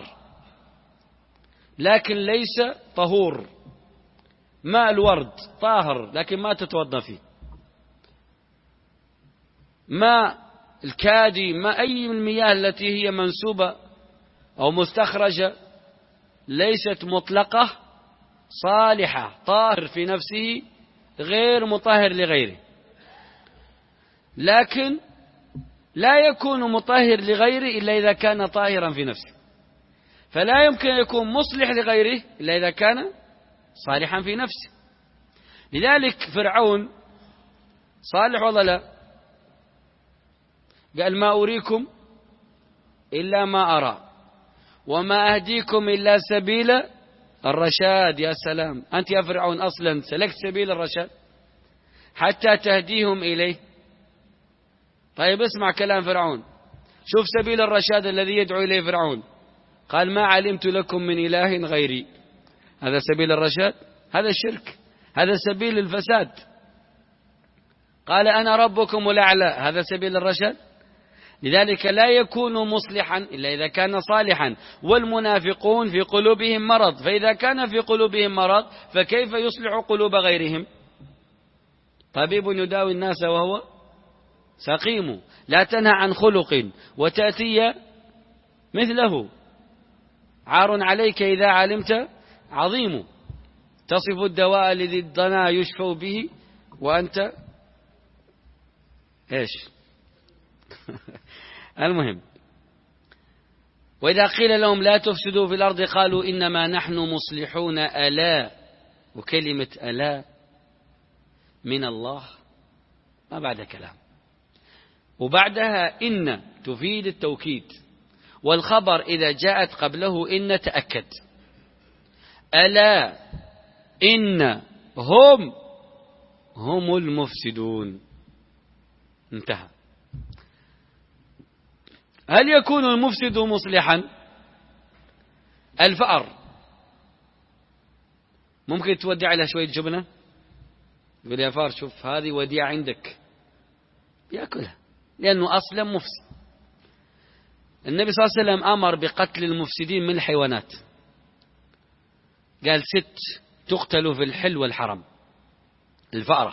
لكن ليس طهور. ماء الورد طاهر لكن ما تتوضا فيه. ماء الكادي، ماء أي من المياه التي هي منسوبة أو مستخرجة ليست مطلقة صالحة، طاهر في نفسه غير مطهر لغيره. لكن لا يكون مطهر لغيره إلا إذا كان طاهرا في نفسه، فلا يمكن أن يكون مصلح لغيره إلا إذا كان صالحا في نفسه. لذلك فرعون صالح ولا لا؟ قال: ما أريكم إلا ما أرى وما أهديكم إلا سبيل الرشاد. يا سلام، أنت يا فرعون أصلا سلكت سبيل الرشاد حتى تهديهم إليه. طيب، اسمع كلام فرعون، شوف سبيل الرشاد الذي يدعو إليه فرعون. قال: ما علمت لكم من إله غيري. هذا سبيل الرشاد؟ هذا الشرك، هذا سبيل الفساد. قال أنا ربكم الأعلى، هذا سبيل الرشاد؟ لذلك لا يكون مصلحا إلا إذا كان صالحا. والمنافقون في قلوبهم مرض، فإذا كان في قلوبهم مرض فكيف يصلح قلوب غيرهم؟ طبيب يداوي الناس وهو سقيم. لا تنهى عن خلق وتأتي مثله، عار عليك إذا علمت عظيم. تصف الدواء الذي الضنا يشفى به وأنت إيش؟ المهم، وإذا قيل لهم لا تفسدوا في الأرض قالوا إنما نحن مصلحون. ألا، وكلمة ألا من الله ما بعد كلام، وبعدها إن تفيد التوكيد، والخبر إذا جاءت قبله إن تأكد. ألا إن هم هم المفسدون، انتهى. هل يكون المفسد مصلحا؟ الفأر ممكن تودي على شوية جبنة، يقول يا فار شوف هذه وديعة عندك، يأكلها لأنه أصلا مفسد. النبي صلى الله عليه وسلم أمر بقتل المفسدين من الحيوانات، قال ست تقتل في الحل والحرم: الفأرة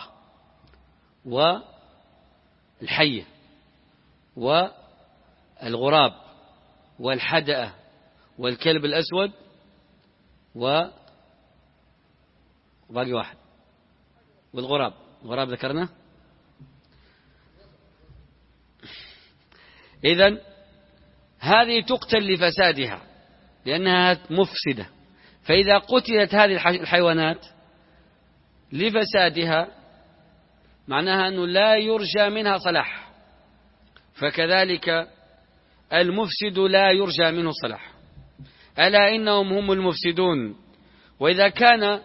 والحية والغراب والحدأة والكلب الأسود وباقي واحد والغراب. الغراب ذكرنا. إذن هذه تقتل لفسادها لأنها مفسدة، فإذا قتلت هذه الحيوانات لفسادها معناها أنه لا يرجى منها صلاح، فكذلك المفسد لا يرجى منه صلاح. ألا إنهم هم المفسدون. وإذا كان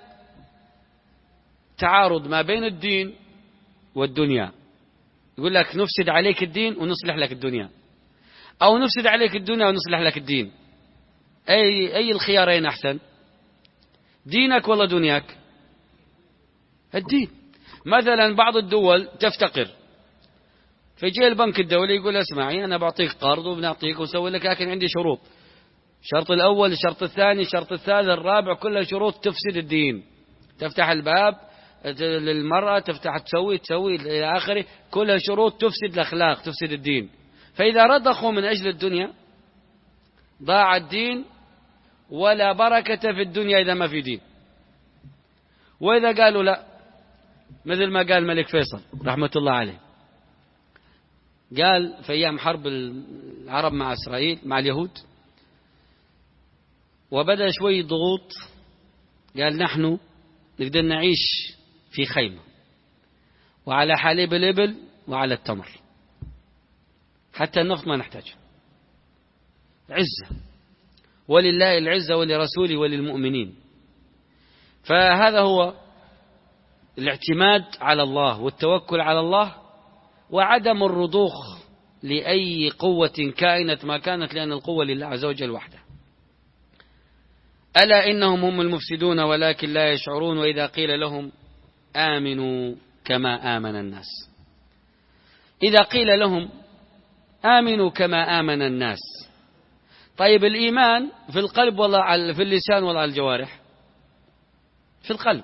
تعارض ما بين الدين والدنيا، يقول لك نفسد عليك الدين ونصلح لك الدنيا، أو نفسد عليك الدنيا ونصلح لك الدين، أي أي الخيارين أحسن؟ دينك ولا دنياك؟ الدين. مثلا بعض الدول تفتقر، فيجي البنك الدولي يقول اسمعي أنا بعطيك قرض وبنعطيك ونسوي لك، لكن عندي شروط. الشرط الأول، الشرط الثاني، الشرط الثالث، الرابع، كلها شروط تفسد الدين. تفتح الباب للمرأة، تفتح تسوي تسوي إلى آخره، كلها شروط تفسد الأخلاق، تفسد الدين. فإذا رضخوا من أجل الدنيا ضاع الدين، ولا بركة في الدنيا إذا ما في دين. وإذا قالوا لا، مثل ما قال الملك فيصل رحمة الله عليه، قال في أيام حرب العرب مع إسرائيل مع اليهود، وبدأ شوي ضغوط، قال نحن نقدر نعيش في خيمة وعلى حليب الإبل وعلى التمر، حتى النفط ما نحتاجه. عزة، ولله العزة ولرسوله وللمؤمنين. فهذا هو الاعتماد على الله والتوكل على الله، وعدم الرضوخ لأي قوة كائنة ما كانت، لأن القوة لله عز وجل وحده. ألا إنهم هم المفسدون ولكن لا يشعرون. وإذا قيل لهم آمنوا كما آمن الناس، إذا قيل لهم آمنوا كما آمن الناس، طيب الإيمان في القلب ولا في اللسان ولا على الجوارح؟ في القلب.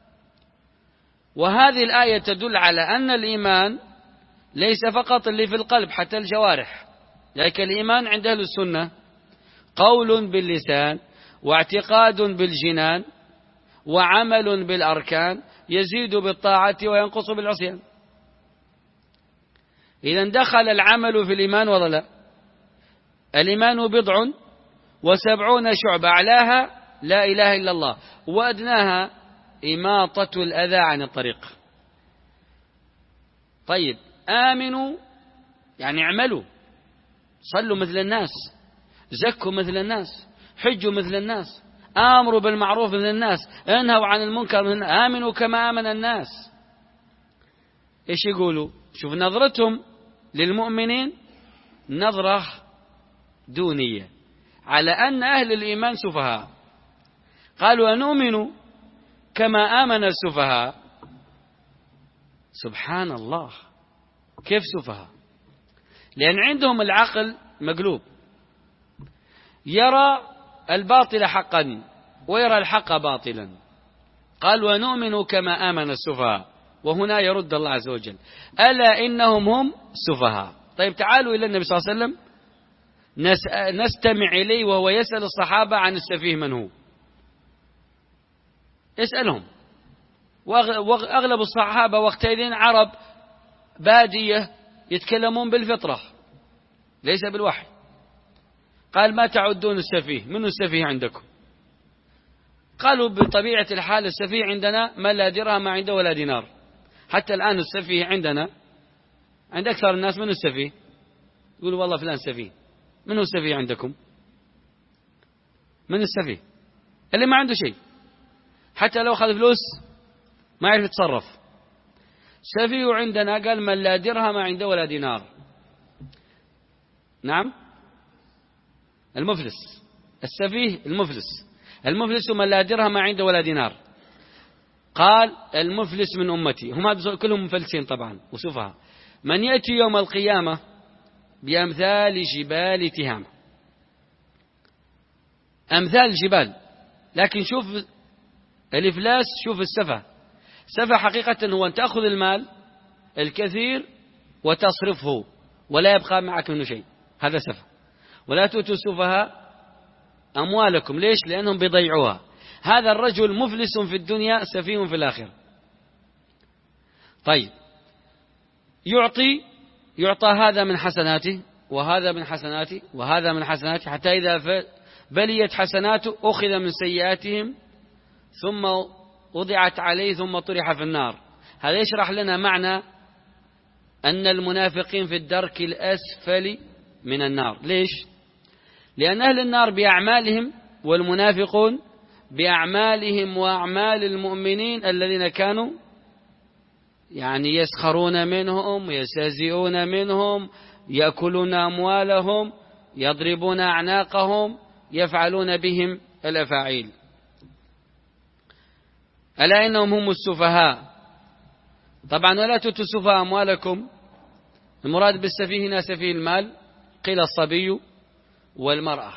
وهذه الآية تدل على أن الإيمان ليس فقط اللي في القلب، حتى الجوارح. لكن الإيمان عند أهل السنة قول باللسان، واعتقاد بالجنان، وعمل بالأركان، يزيد بالطاعة وينقص بالعصيان. إذن دخل العمل في الإيمان ولا لا؟ الإيمان بضع وسبعون شعبة، أعلاها لا إله إلا الله، وأدناها إماطة الأذى عن الطريق. طيب آمنوا يعني اعملوا، صلوا مثل الناس، زكوا مثل الناس، حجوا مثل الناس، آمروا بالمعروف مثل الناس، انهوا عن المنكر مثل الناس. آمنوا كما آمن الناس. إيش يقولوا؟ شوف نظرتهم للمؤمنين نظرة دونية، على أن أهل الإيمان سفهاء. قالوا أنؤمن كما آمن السفهاء. سبحان الله، كيف سفهاء؟ لأن عندهم العقل مقلوب، يرى الباطل حقا ويرى الحق باطلا. قال ونؤمن كما آمن السفهاء، وهنا يرد الله عز وجل ألا إنهم هم سفهاء. طيب تعالوا إلى النبي صلى الله عليه وسلم نستمع إليه وهو يسأل الصحابة عن السفيه من هو. اسألهم. وأغلب الصحابة وقتئذ عرب بادية يتكلمون بالفطرة ليس بالوحي. قال ما تعدون السفيه؟ من السفيه عندكم؟ قالوا بطبيعة الحال السفيه عندنا من لا درهم ما عنده ولا دينار. حتى الآن السفيه عندنا عند أكثر الناس من السفيه؟ يقولوا والله فلان سفيه. من هو السفيه عندكم؟ من السفيه؟ اللي ما عنده شيء، حتى لو أخذ فلوس ما يعرف يتصرف. سفيه عندنا قال من لا درهم ما عنده ولا دينار. نعم، المفلس. السفيه المفلس. المفلس من لا درهم ما عنده ولا دينار. قال المفلس من أمتي، هم كلهم مفلسين طبعا وسفهاء، من يأتي يوم القيامة بأمثال جبال تهامة. أمثال الجبال، لكن شوف الإفلاس، شوف السفه. سفه حقيقة هو أن تأخذ المال الكثير وتصرفه ولا يبقى معك منه شيء، هذا سفه. ولا تؤتوا السفهاء أموالكم، ليش؟ لأنهم بيضيعوها. هذا الرجل مفلس في الدنيا سفيه في الآخرة. طيب يعطي يعطى هذا من حسناته وهذا من حسناته وهذا من حسناته، حتى إذا بليت حسناته أخذ من سيئاتهم ثم وضعت عليه ثم طرح في النار. هذا يشرح لنا معنى أن المنافقين في الدرك الأسفل من النار. ليش؟ لأن أهل النار بأعمالهم والمنافقون بأعمالهم وأعمال المؤمنين الذين كانوا يعني يسخرون منهم، يستهزئون منهم، يأكلون أموالهم، يضربون أعناقهم، يفعلون بهم الأفاعيل. ألا إنهم هم السفهاء. طبعا ولا تؤتوا السفهاء أموالكم، المراد بالسفيه هنا سفيه المال، قيل الصبي والمرأة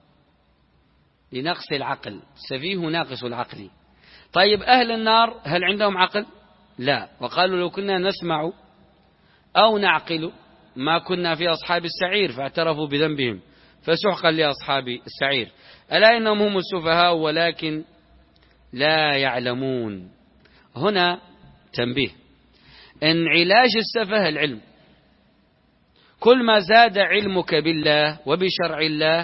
لنقص العقل، سفيه ناقص العقل. طيب أهل النار هل عندهم عقل؟ لا. وقالوا لو كنا نسمع أو نعقل ما كنا في أصحاب السعير، فاعترفوا بذنبهم فسحقا لأصحاب السعير. ألا إنهم هم السفهاء ولكن لا يعلمون. هنا تنبيه إن علاج السفه العلم. كل ما زاد علمك بالله وبشرع الله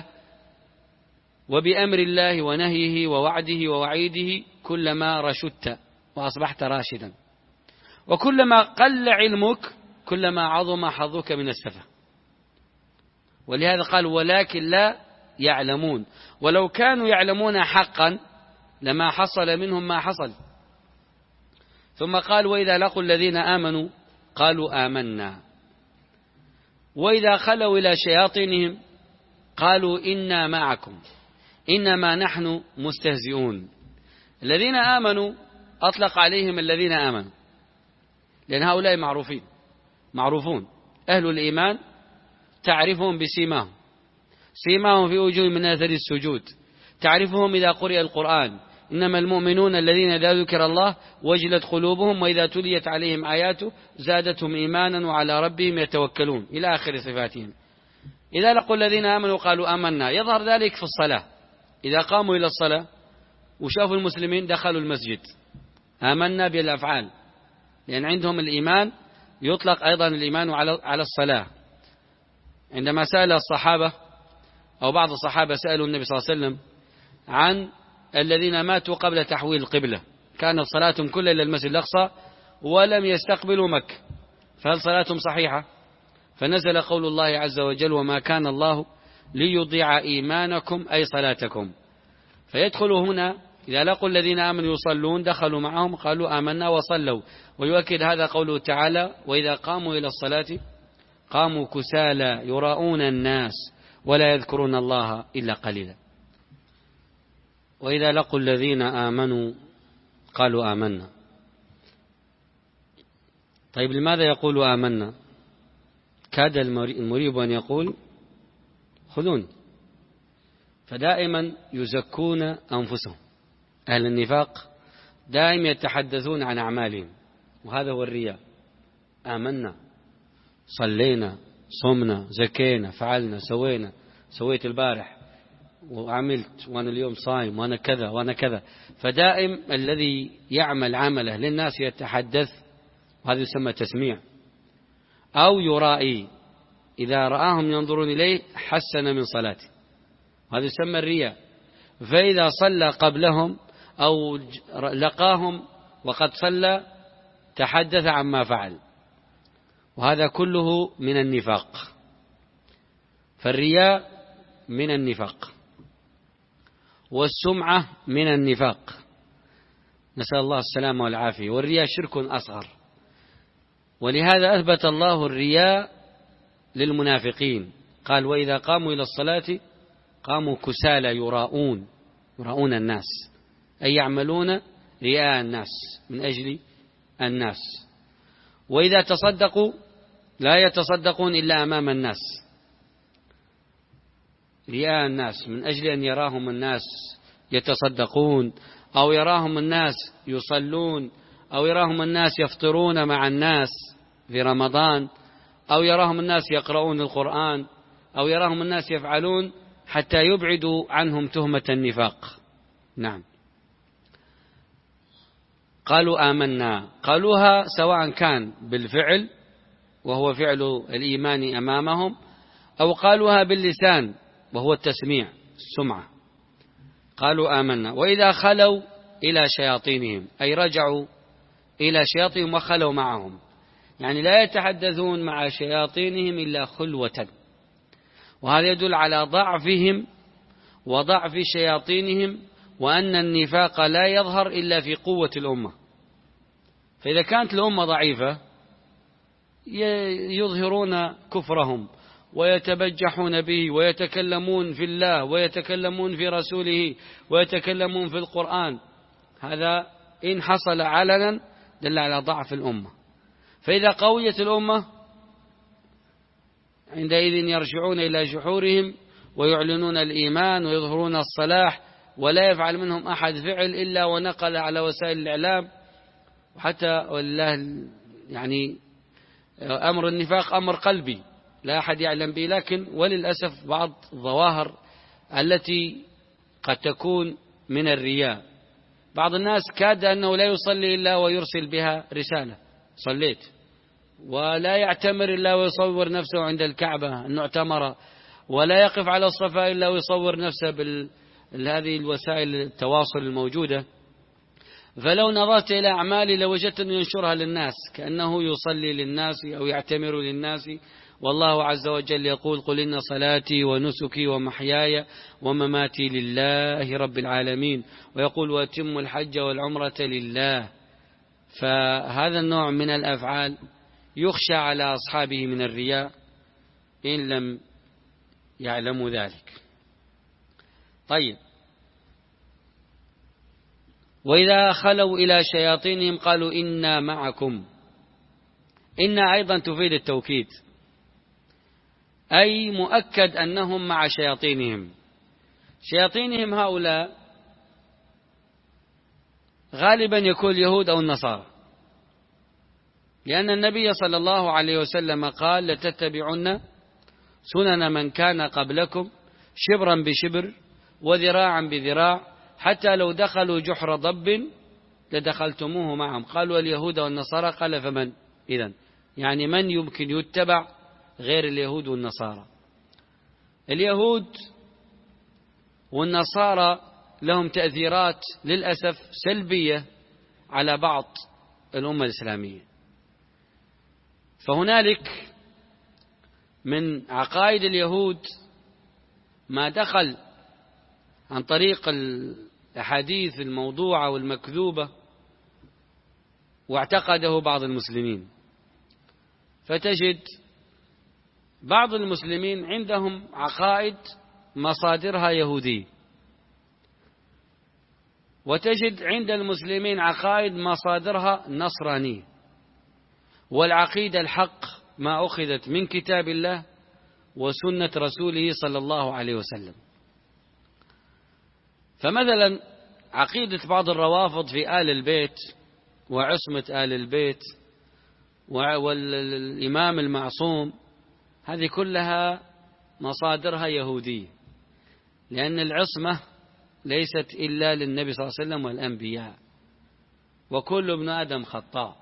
وبأمر الله ونهيه ووعده ووعيده كلما رشدت وأصبحت راشدا، وكلما قل علمك كلما عظم حظك من السفه. ولهذا قال ولكن لا يعلمون. ولو كانوا يعلمون حقا لما حصل منهم ما حصل. ثم قال وإذا لقوا الذين آمنوا قالوا آمنا، وإذا خلوا إلى شياطينهم قالوا إنا معكم إنما نحن مستهزئون. الذين آمنوا أطلق عليهم الذين آمنوا، لأن هؤلاء معروفين معروفون. أهل الإيمان تعرفهم بسيماهم، سيماهم في وجوه من أثر السجود، تعرفهم إذا قرئ القرآن. إنما المؤمنون الذين إذا ذكر الله وجلت قلوبهم وإذا تليت عليهم آياته زادتهم إيمانا وعلى ربهم يتوكلون إلى آخر صفاتهم. إذا لقوا الذين آمنوا قالوا آمنا. يظهر ذلك في الصلاة، إذا قاموا إلى الصلاة وشافوا المسلمين دخلوا المسجد آمنا بالأفعال، لأن عندهم الإيمان يطلق أيضا الإيمان على الصلاة. عندما سأل الصحابة أو بعض الصحابة سألوا النبي صلى الله عليه وسلم عن الذين ماتوا قبل تحويل القبلة، كانت صلاتهم كلها إلى المسجد الأقصى ولم يستقبلوا مكة، فهل صلاتهم صحيحة؟ فنزل قول الله عز وجل وما كان الله ليضيع إيمانكم أي صلاتكم. فيدخلوا هنا إذا لقوا الذين آمنوا يصلون دخلوا معهم قالوا آمنا وصلوا. ويؤكد هذا قوله تعالى وإذا قاموا إلى الصلاة قاموا كسالى يراؤون الناس ولا يذكرون الله إلا قليلا. وإذا لقوا الذين آمنوا قالوا آمنا. طيب لماذا يقول آمنا؟ كاد المريب أن يقول خذون. فدائما يزكون أنفسهم. أهل النفاق دائما يتحدثون عن أعمالهم، وهذا هو الرياء. آمنا، صلينا، صمنا، زكينا، فعلنا، سوينا، سويت البارح وعملت، وأنا اليوم صايم، وأنا كذا وأنا كذا. فدائم الذي يعمل عمله للناس يتحدث، وهذا يسمى تسميع. أو يرائي، إذا رآهم ينظرون إليه حسن من صلاته، هذا يسمى الرياء. فإذا صلى قبلهم أو لقاهم وقد صلى تحدث عما فعل، وهذا كله من النفاق. فالرياء من النفاق، والسمعة من النفاق، نسأل الله السلامة والعافية. والرياء شرك أصغر، ولهذا أثبت الله الرياء للمنافقين. قال وإذا قاموا إلى الصلاة قاموا كسالى يراءون، يراءون الناس، أي يعملون رياء الناس من أجل الناس. وإذا تصدقوا لا يتصدقون إلا أمام الناس، رياء الناس من أجل أن يراهم الناس يتصدقون، أو يراهم الناس يصلون، أو يراهم الناس يفطرون مع الناس في رمضان، أو يراهم الناس يقرؤون القرآن، أو يراهم الناس يفعلون، حتى يبعدوا عنهم تهمة النفاق. نعم. قالوا آمنا، قالوها سواء كان بالفعل وهو فعل الإيمان أمامهم، أو قالوها باللسان وهو التسميع السمعة. قالوا آمنا. وإذا خلوا إلى شياطينهم، أي رجعوا إلى شياطينهم وخلوا معهم، يعني لا يتحدثون مع شياطينهم إلا خلوة. وهذا يدل على ضعفهم وضعف شياطينهم، وأن النفاق لا يظهر إلا في قوة الأمة. فإذا كانت الأمة ضعيفة يظهرون كفرهم ويتبجحون به، ويتكلمون في الله، ويتكلمون في رسوله، ويتكلمون في القرآن. هذا إن حصل علنا دل على ضعف الأمة. فإذا قويت الأمة عندئذ يرجعون إلى جحورهم ويعلنون الإيمان ويظهرون الصلاح، ولا يفعل منهم أحد فعل إلا ونقل على وسائل الإعلام. وحتى والله يعني أمر النفاق أمر قلبي لا أحد يعلم به، لكن وللأسف بعض الظواهر التي قد تكون من الرياء. بعض الناس كاد أنه لا يصلي إلا ويرسل بها رسالة صليت، ولا يعتمر إلا ويصور نفسه عند الكعبة أنه اعتمر، ولا يقف على الصفا إلا ويصور نفسه بهذه الوسائل التواصل الموجودة. فلو نظرت إلى أعمالي لوجدت أنه ينشرها للناس كأنه يصلي للناس أو يعتمر للناس. والله عز وجل يقول قل إن صلاتي ونسكي ومحياي ومماتي لله رب العالمين، ويقول وأتم الحج والعمرة لله. فهذا النوع من الأفعال يخشى على أصحابه من الرياء إن لم يعلموا ذلك. طيب، وإذا خلوا إلى شياطينهم قالوا إنا معكم. إنا أيضا تفيد التوكيد، أي مؤكد أنهم مع شياطينهم. شياطينهم هؤلاء غالبا يكون اليهود أو النصارى، لأن النبي صلى الله عليه وسلم قال لتتبعن سنن من كان قبلكم شبرا بشبر وذراعا بذراع حتى لو دخلوا جحر ضب لدخلتموه معهم. قالوا اليهود والنصارى، قال فمن إذن؟ يعني من يمكن يتبع غير اليهود والنصارى؟ اليهود والنصارى لهم تأثيرات للأسف سلبية على بعض الأمة الإسلامية. فهنالك من عقائد اليهود ما دخل عن طريق الأحاديث الموضوعة والمكذوبة واعتقده بعض المسلمين. فتجد بعض المسلمين عندهم عقائد مصادرها يهودية، وتجد عند المسلمين عقائد مصادرها نصرانية، والعقيدة الحق ما أخذت من كتاب الله وسنة رسوله صلى الله عليه وسلم. فمثلا عقيدة بعض الروافض في آل البيت وعصمة آل البيت والإمام المعصوم، هذه كلها مصادرها يهودية، لأن العصمة ليست إلا للنبي صلى الله عليه وسلم والأنبياء، وكل ابن آدم خطاء،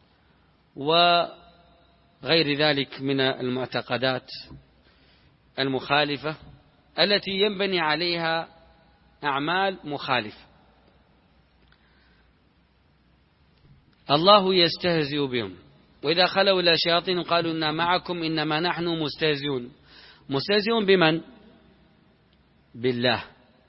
وغير ذلك من المعتقدات المخالفة التي ينبني عليها أعمال مخالفة. الله يستهزئ بهم وإذا خلوا إلى شياطين قالوا إنا معكم إنما نحن مستهزئون. مستهزئون بمن؟ بالله،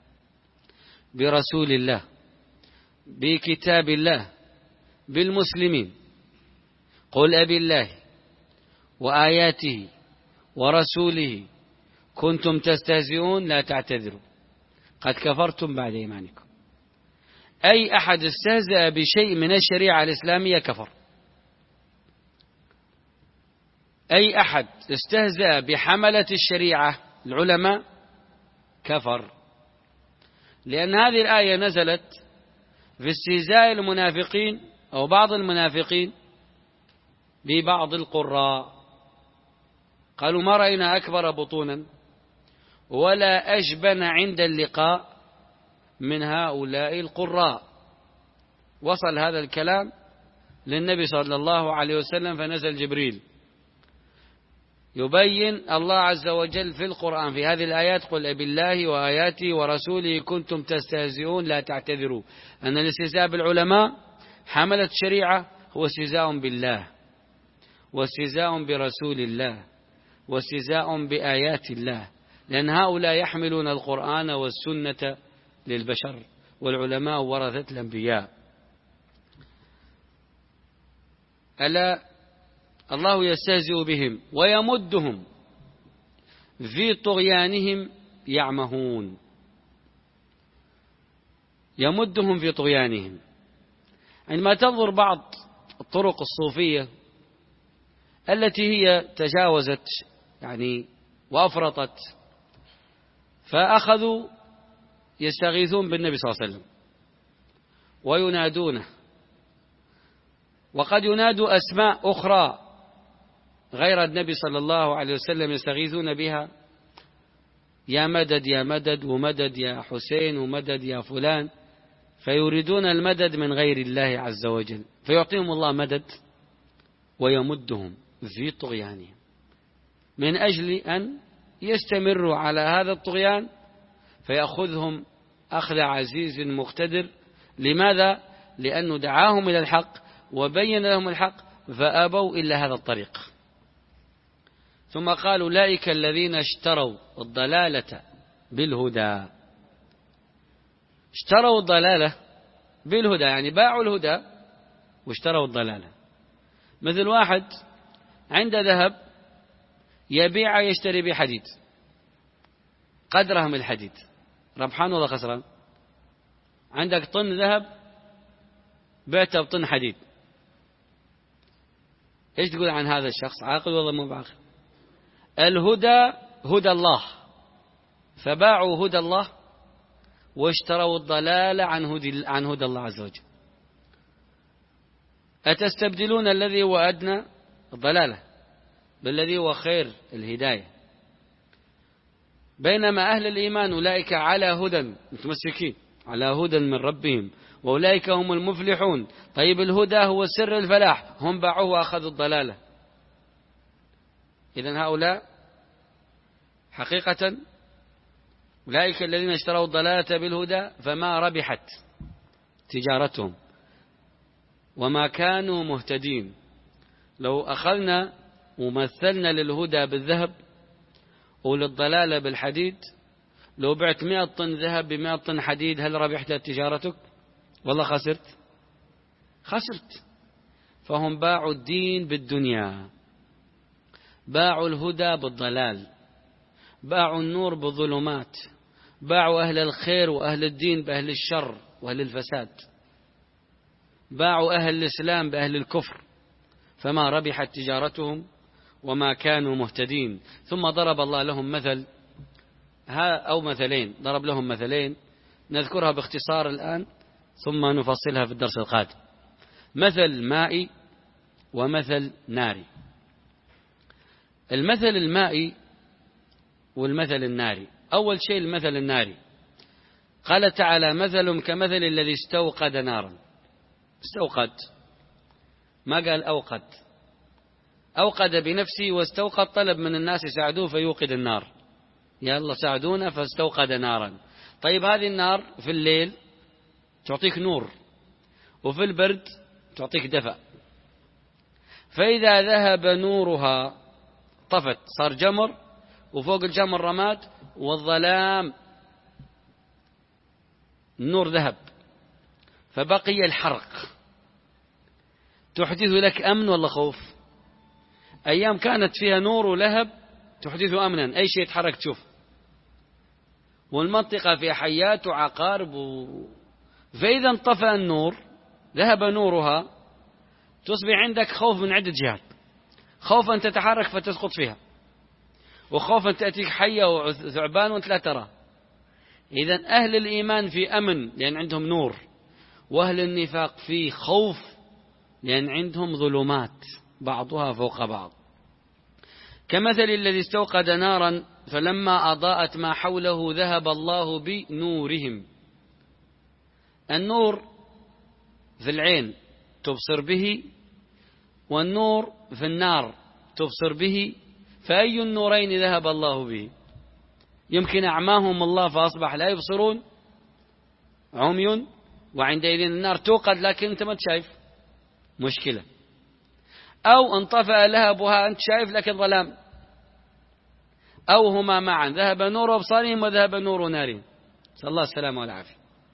برسول الله، بكتاب الله، بالمسلمين. قل أبي الله وآياته ورسوله كنتم تستهزئون لا تعتذروا قد كفرتم بعد إيمانكم. أي أحد استهزأ بشيء من الشريعة الإسلامية كفر. أي أحد استهزأ بحملة الشريعة العلماء كفر، لأن هذه الآية نزلت في استهزاء المنافقين أو بعض المنافقين ببعض القراء. قالوا ما رأينا أكبر بطونا ولا أجبن عند اللقاء من هؤلاء القراء. وصل هذا الكلام للنبي صلى الله عليه وسلم، فنزل جبريل يبين الله عز وجل في القرآن في هذه الآيات قل أبي الله وآياته ورسوله كنتم تستهزئون لا تعتذروا. أن الاستهزاء بالعلماء حملة الشريعة هو استهزاء بالله واستهزاء برسول الله واستهزاء بآيات الله، لأن هؤلاء يحملون القرآن والسنة للبشر، والعلماء ورثة الأنبياء. ألا الله يستهزئ بهم ويمدهم في طغيانهم يعمهون. يمدهم في طغيانهم. عندما تنظر بعض الطرق الصوفية التي هي تجاوزت يعني وأفرطت، فأخذوا يستغيثون بالنبي صلى الله عليه وسلم وينادونه، وقد ينادوا أسماء أخرى غير النبي صلى الله عليه وسلم يستغيثون بها، يا مدد يا مدد ومدد يا حسين ومدد يا فلان، فيريدون المدد من غير الله عز وجل، فيعطيهم الله مدد ويمدهم في طغيانهم من أجل أن يستمروا على هذا الطغيان، فيأخذهم أخذ عزيز مقتدر. لماذا؟ لأنه دعاهم إلى الحق وبين لهم الحق فأبوا إلا هذا الطريق. ثم قال أولئك الذين اشتروا الضلالة بالهدى. اشتروا الضلالة بالهدى يعني باعوا الهدى واشتروا الضلالة. مثل واحد عنده ذهب يبيع يشتري بحديد، قدره من الحديد، ربحان ولا خسران؟ عندك طن ذهب بعته بطن حديد، ايش تقول عن هذا الشخص؟ عاقل ولا مو بعاقل؟ الهدى هدى الله، فباعوا هدى الله واشتروا الضلال عن هدى, عن هدى الله عز وجل. أتستبدلون الذي هو أدنى الضلالة بالذي هو خير الهداية، بينما أهل الإيمان أولئك على هدى متمسكين على هدى من ربهم وأولئك هم المفلحون. طيب الهدى هو سر الفلاح، هم باعوه وأخذوا الضلالة. إذن هؤلاء حقيقة أولئك الذين اشتروا الضلالة بالهدى فما ربحت تجارتهم وما كانوا مهتدين. لو أخذنا ومثلنا للهدى بالذهب وللضلالة بالحديد، لو بعت مئة طن ذهب بمئة طن حديد هل ربحت تجارتك؟ والله خسرت خسرت. فهم باعوا الدين بالدنيا، باعوا الهدى بالضلال، باعوا النور بالظلمات، باعوا أهل الخير وأهل الدين بأهل الشر وأهل الفساد، باعوا أهل الإسلام بأهل الكفر. فما ربحت تجارتهم وما كانوا مهتدين. ثم ضرب الله لهم مثل أو مثلين، ضرب لهم مثلين نذكرها باختصار الآن ثم نفصلها في الدرس القادم. مثل مائي ومثل ناري. المثل المائي والمثل الناري. أول شيء المثل الناري، قال تعالى مثل كمثل الذي استوقد نارا. استوقد، ما قال أوقد. أوقد بنفسه واستوقد، طلب من الناس يساعدوه فيوقد النار، يا الله ساعدونا، فاستوقد نارا. طيب هذه النار في الليل تعطيك نور، وفي البرد تعطيك دفء. فإذا ذهب نورها طفت، صار جمر، وفوق الجمر رماد والظلام، النور ذهب فبقي الحرق. تحدث لك أمن ولا خوف؟ أيام كانت فيها نور ولهب تحدث أمنا، أي شيء يتحرك تشوف، والمنطقة فيها حيات وعقارب و... فإذا انطفأ النور، ذهب نورها، تصبح عندك خوف من عدة جهات. خوف أن تتحرك فتسقط فيها، وخوف أن تأتيك حية وثعبان وأنت لا ترى. إذن أهل الإيمان في أمن لأن عندهم نور، وأهل النفاق في خوف لأن عندهم ظلمات بعضها فوق بعض. كمثل الذي استوقد نارا فلما أضاءت ما حوله ذهب الله بنورهم. النور في العين تبصر به، والنور في النار تبصر به، فأي النورين ذهب الله به؟ يمكن أعماهم الله فأصبح لا يبصرون، عمي، وعندئذ النار توقد لكن أنت ما تشايف، مشكلة. أو انطفأ لهبها، أنت شايف لكن ظلام، أو هما معا، ذهب نور أبصارهم وذهب نور نارهم. صلى الله السلامة والعافية.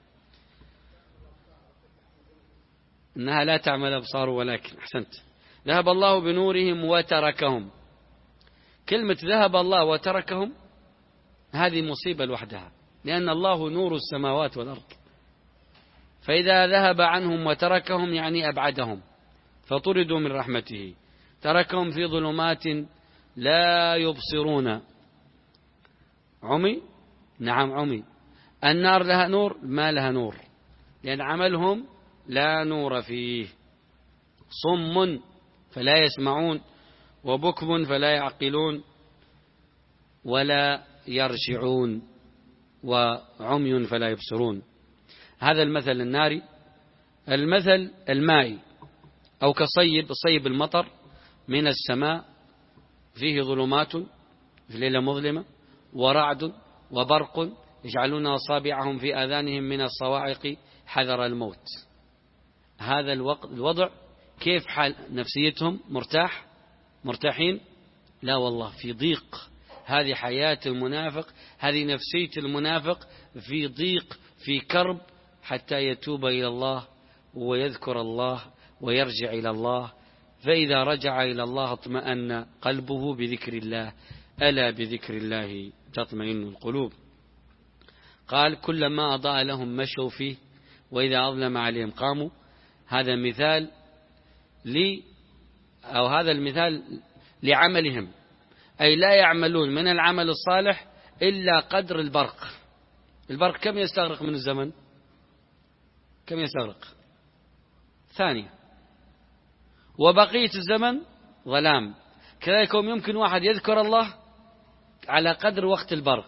إنها لا تعمل أبصار ولكن، أحسنت، ذهب الله بنورهم وتركهم. كلمة ذهب الله وتركهم هذه مصيبة لوحدها، لأن الله نور السماوات والأرض، فإذا ذهب عنهم وتركهم يعني أبعدهم، فطردوا من رحمته، تركهم في ظلمات لا يبصرون. عمي، نعم عمي. النار لها نور؟ ما لها نور، لأن عملهم لا نور فيه. صم فلا يسمعون، وبكم فلا يعقلون، ولا يرجعون، وعمي فلا يبصرون. هذا المثل الناري. المثل المائي، أو كصيب، صيب المطر من السماء فيه ظلمات في ليلة مظلمة، ورعد وبرق يجعلون أصابعهم في آذانهم من الصواعق حذر الموت. هذا الوقت الوضع كيف حال نفسيتهم؟ مرتاح مرتاحين؟ لا والله، في ضيق. هذه حياة المنافق، هذه نفسية المنافق، في ضيق، في كرب، حتى يتوب إلى الله ويذكر الله ويرجع إلى الله. فإذا رجع إلى الله اطمأن قلبه بذكر الله، ألا بذكر الله تطمئن القلوب. قال كلما أضاء لهم مشوا فيه، وإذا أظلم عليهم قاموا. هذا مثال لي أو هذا المثال لعملهم، أي لا يعملون من العمل الصالح إلا قدر البرق. البرق كم يستغرق من الزمن؟ كم يستغرق؟ ثانية، وبقية الزمن ظلام. كذلك يمكن واحد يذكر الله على قدر وقت البرق.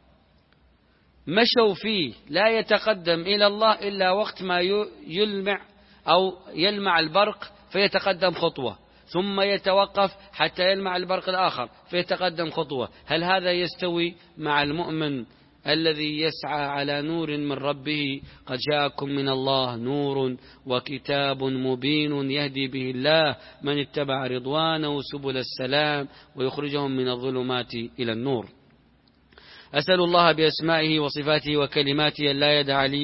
مشوا فيه لا يتقدم إلى الله إلا وقت ما يلمع أو يلمع البرق فيتقدم خطوة، ثم يتوقف حتى يلمع البرق الآخر فيتقدم خطوة. هل هذا يستوي مع المؤمن الذي يسعى على نور من ربه؟ قد جاءكم من الله نور وكتاب مبين يهدي به الله من اتبع رضوانه سبل السلام ويخرجهم من الظلمات إلى النور. أسأل الله بأسمائه وصفاته وكلماته أن لا يدع لي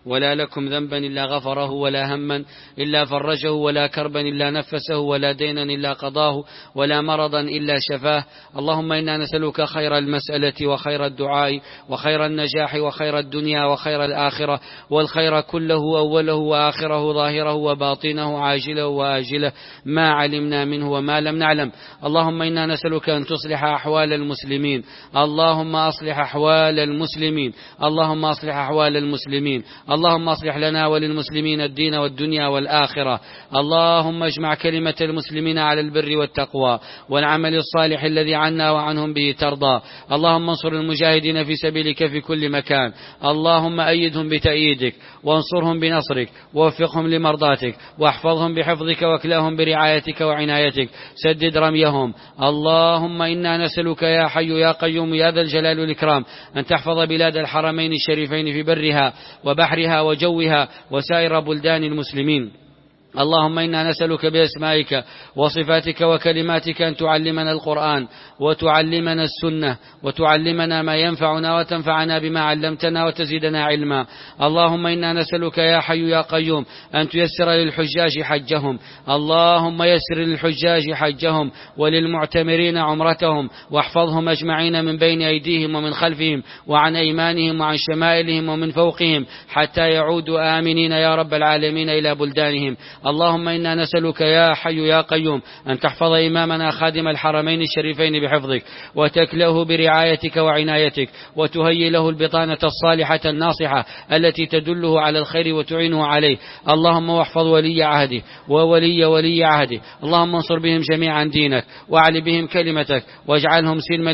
ولا لكم ذنبا إلا غفره، ولا هما إلا فرجه، ولا كربا إلا نفسه، ولا دينا إلا قضاه، ولا مرضا إلا شفاه. اللهم إنا نسألك خير المسألة وخير الدعاء وخير النجاح وخير الدنيا وخير الآخرة، والخير كله أوله وآخره ظاهره وباطنه عاجله وآجله ما علمنا منه وما لم نعلم. اللهم إنا نسألك أن تصلح أحوال المسلمين، اللهم أصلح أحوال المسلمين، اللهم أصلح أحوال المسلمين، اللهم أصلح لنا وللمسلمين الدين والدنيا والآخرة. اللهم اجمع كلمة المسلمين على البر والتقوى والعمل الصالح الذي عنا وعنهم به ترضى. اللهم انصر المجاهدين في سبيلك في كل مكان، اللهم أيدهم بتأييدك وانصرهم بنصرك ووفقهم لمرضاتك واحفظهم بحفظك واكلاهم برعايتك وعنايتك، سدد رميهم. اللهم إنا نسألك يا حي يا قيوم يا ذا الجلال والإكرام أن تحفظ بلاد الحرمين الشريفين في برها وبحرها وجوها وسائر بلدان المسلمين. اللهم إنا نسألك بأسمائك وصفاتك وكلماتك أن تعلمنا القرآن وتعلمنا السنة وتعلمنا ما ينفعنا وتنفعنا بما علمتنا وتزيدنا علما. اللهم إنا نسألك يا حي يا قيوم أن تيسر للحجاج حجهم، اللهم يسر للحجاج حجهم وللمعتمرين عمرتهم، واحفظهم أجمعين من بين أيديهم ومن خلفهم وعن أيمانهم وعن شمائلهم ومن فوقهم حتى يعودوا آمنين يا رب العالمين إلى بلدانهم. اللهم إنا نسألك يا حي يا قيوم أن تحفظ إمامنا خادم الحرمين الشريفين بحفظك وتكله برعايتك وعنايتك، وتهيئ له البطانة الصالحة الناصحة التي تدله على الخير وتعينه عليه. اللهم واحفظ ولي عهده وولي ولي عهده، اللهم انصر بهم جميعا دينك واعل بهم كلمتك واجعلهم سلما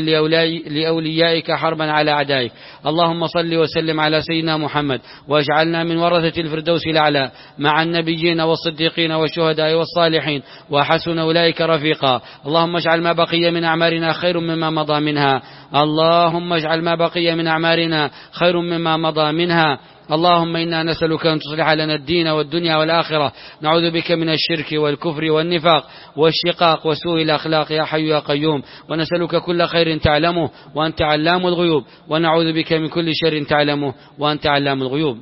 لأوليائك حربا على أعدائك. اللهم صل وسلم على سيدنا محمد واجعلنا من ورثة الفردوس الأعلى مع النبيين والصديقين والشهداء والصالحين وحسن أولئك رفيقا. اللهم اجعل ما بقي من أعمارنا خير مما مضى منها، اللهم اجعل ما بقي من أعمارنا خير مما مضى منها. اللهم إنا نسألك أن تصلح لنا الدين والدنيا والآخرة، نعوذ بك من الشرك والكفر والنفاق والشقاق وسوء الأخلاق يا حي يا قيوم، ونسألك كل خير تعلمه وأنت علام الغيوب، ونعوذ بك من كل شر تعلمه وأنت علام الغيوب.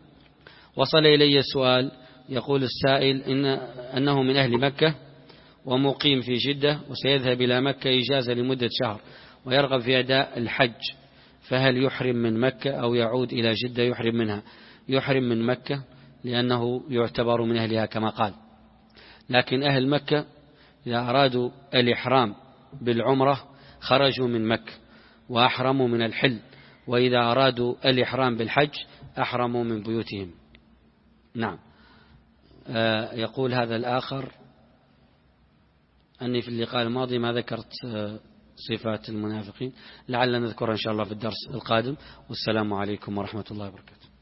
وصل إلي السؤال، يقول السائل إن أنه من أهل مكة ومقيم في جدة وسيذهب إلى مكة إجازة لمدة شهر ويرغب في أداء الحج، فهل يحرم من مكة أو يعود إلى جدة يحرم منها؟ يحرم من مكة لأنه يعتبر من أهلها كما قال، لكن أهل مكة إذا أرادوا الإحرام بالعمرة خرجوا من مكة وأحرموا من الحل، وإذا أرادوا الإحرام بالحج أحرموا من بيوتهم. نعم. يقول هذا الآخر أني في اللقاء الماضي ما ذكرت صفات المنافقين، لعل نذكرها إن شاء الله في الدرس القادم، والسلام عليكم ورحمة الله وبركاته.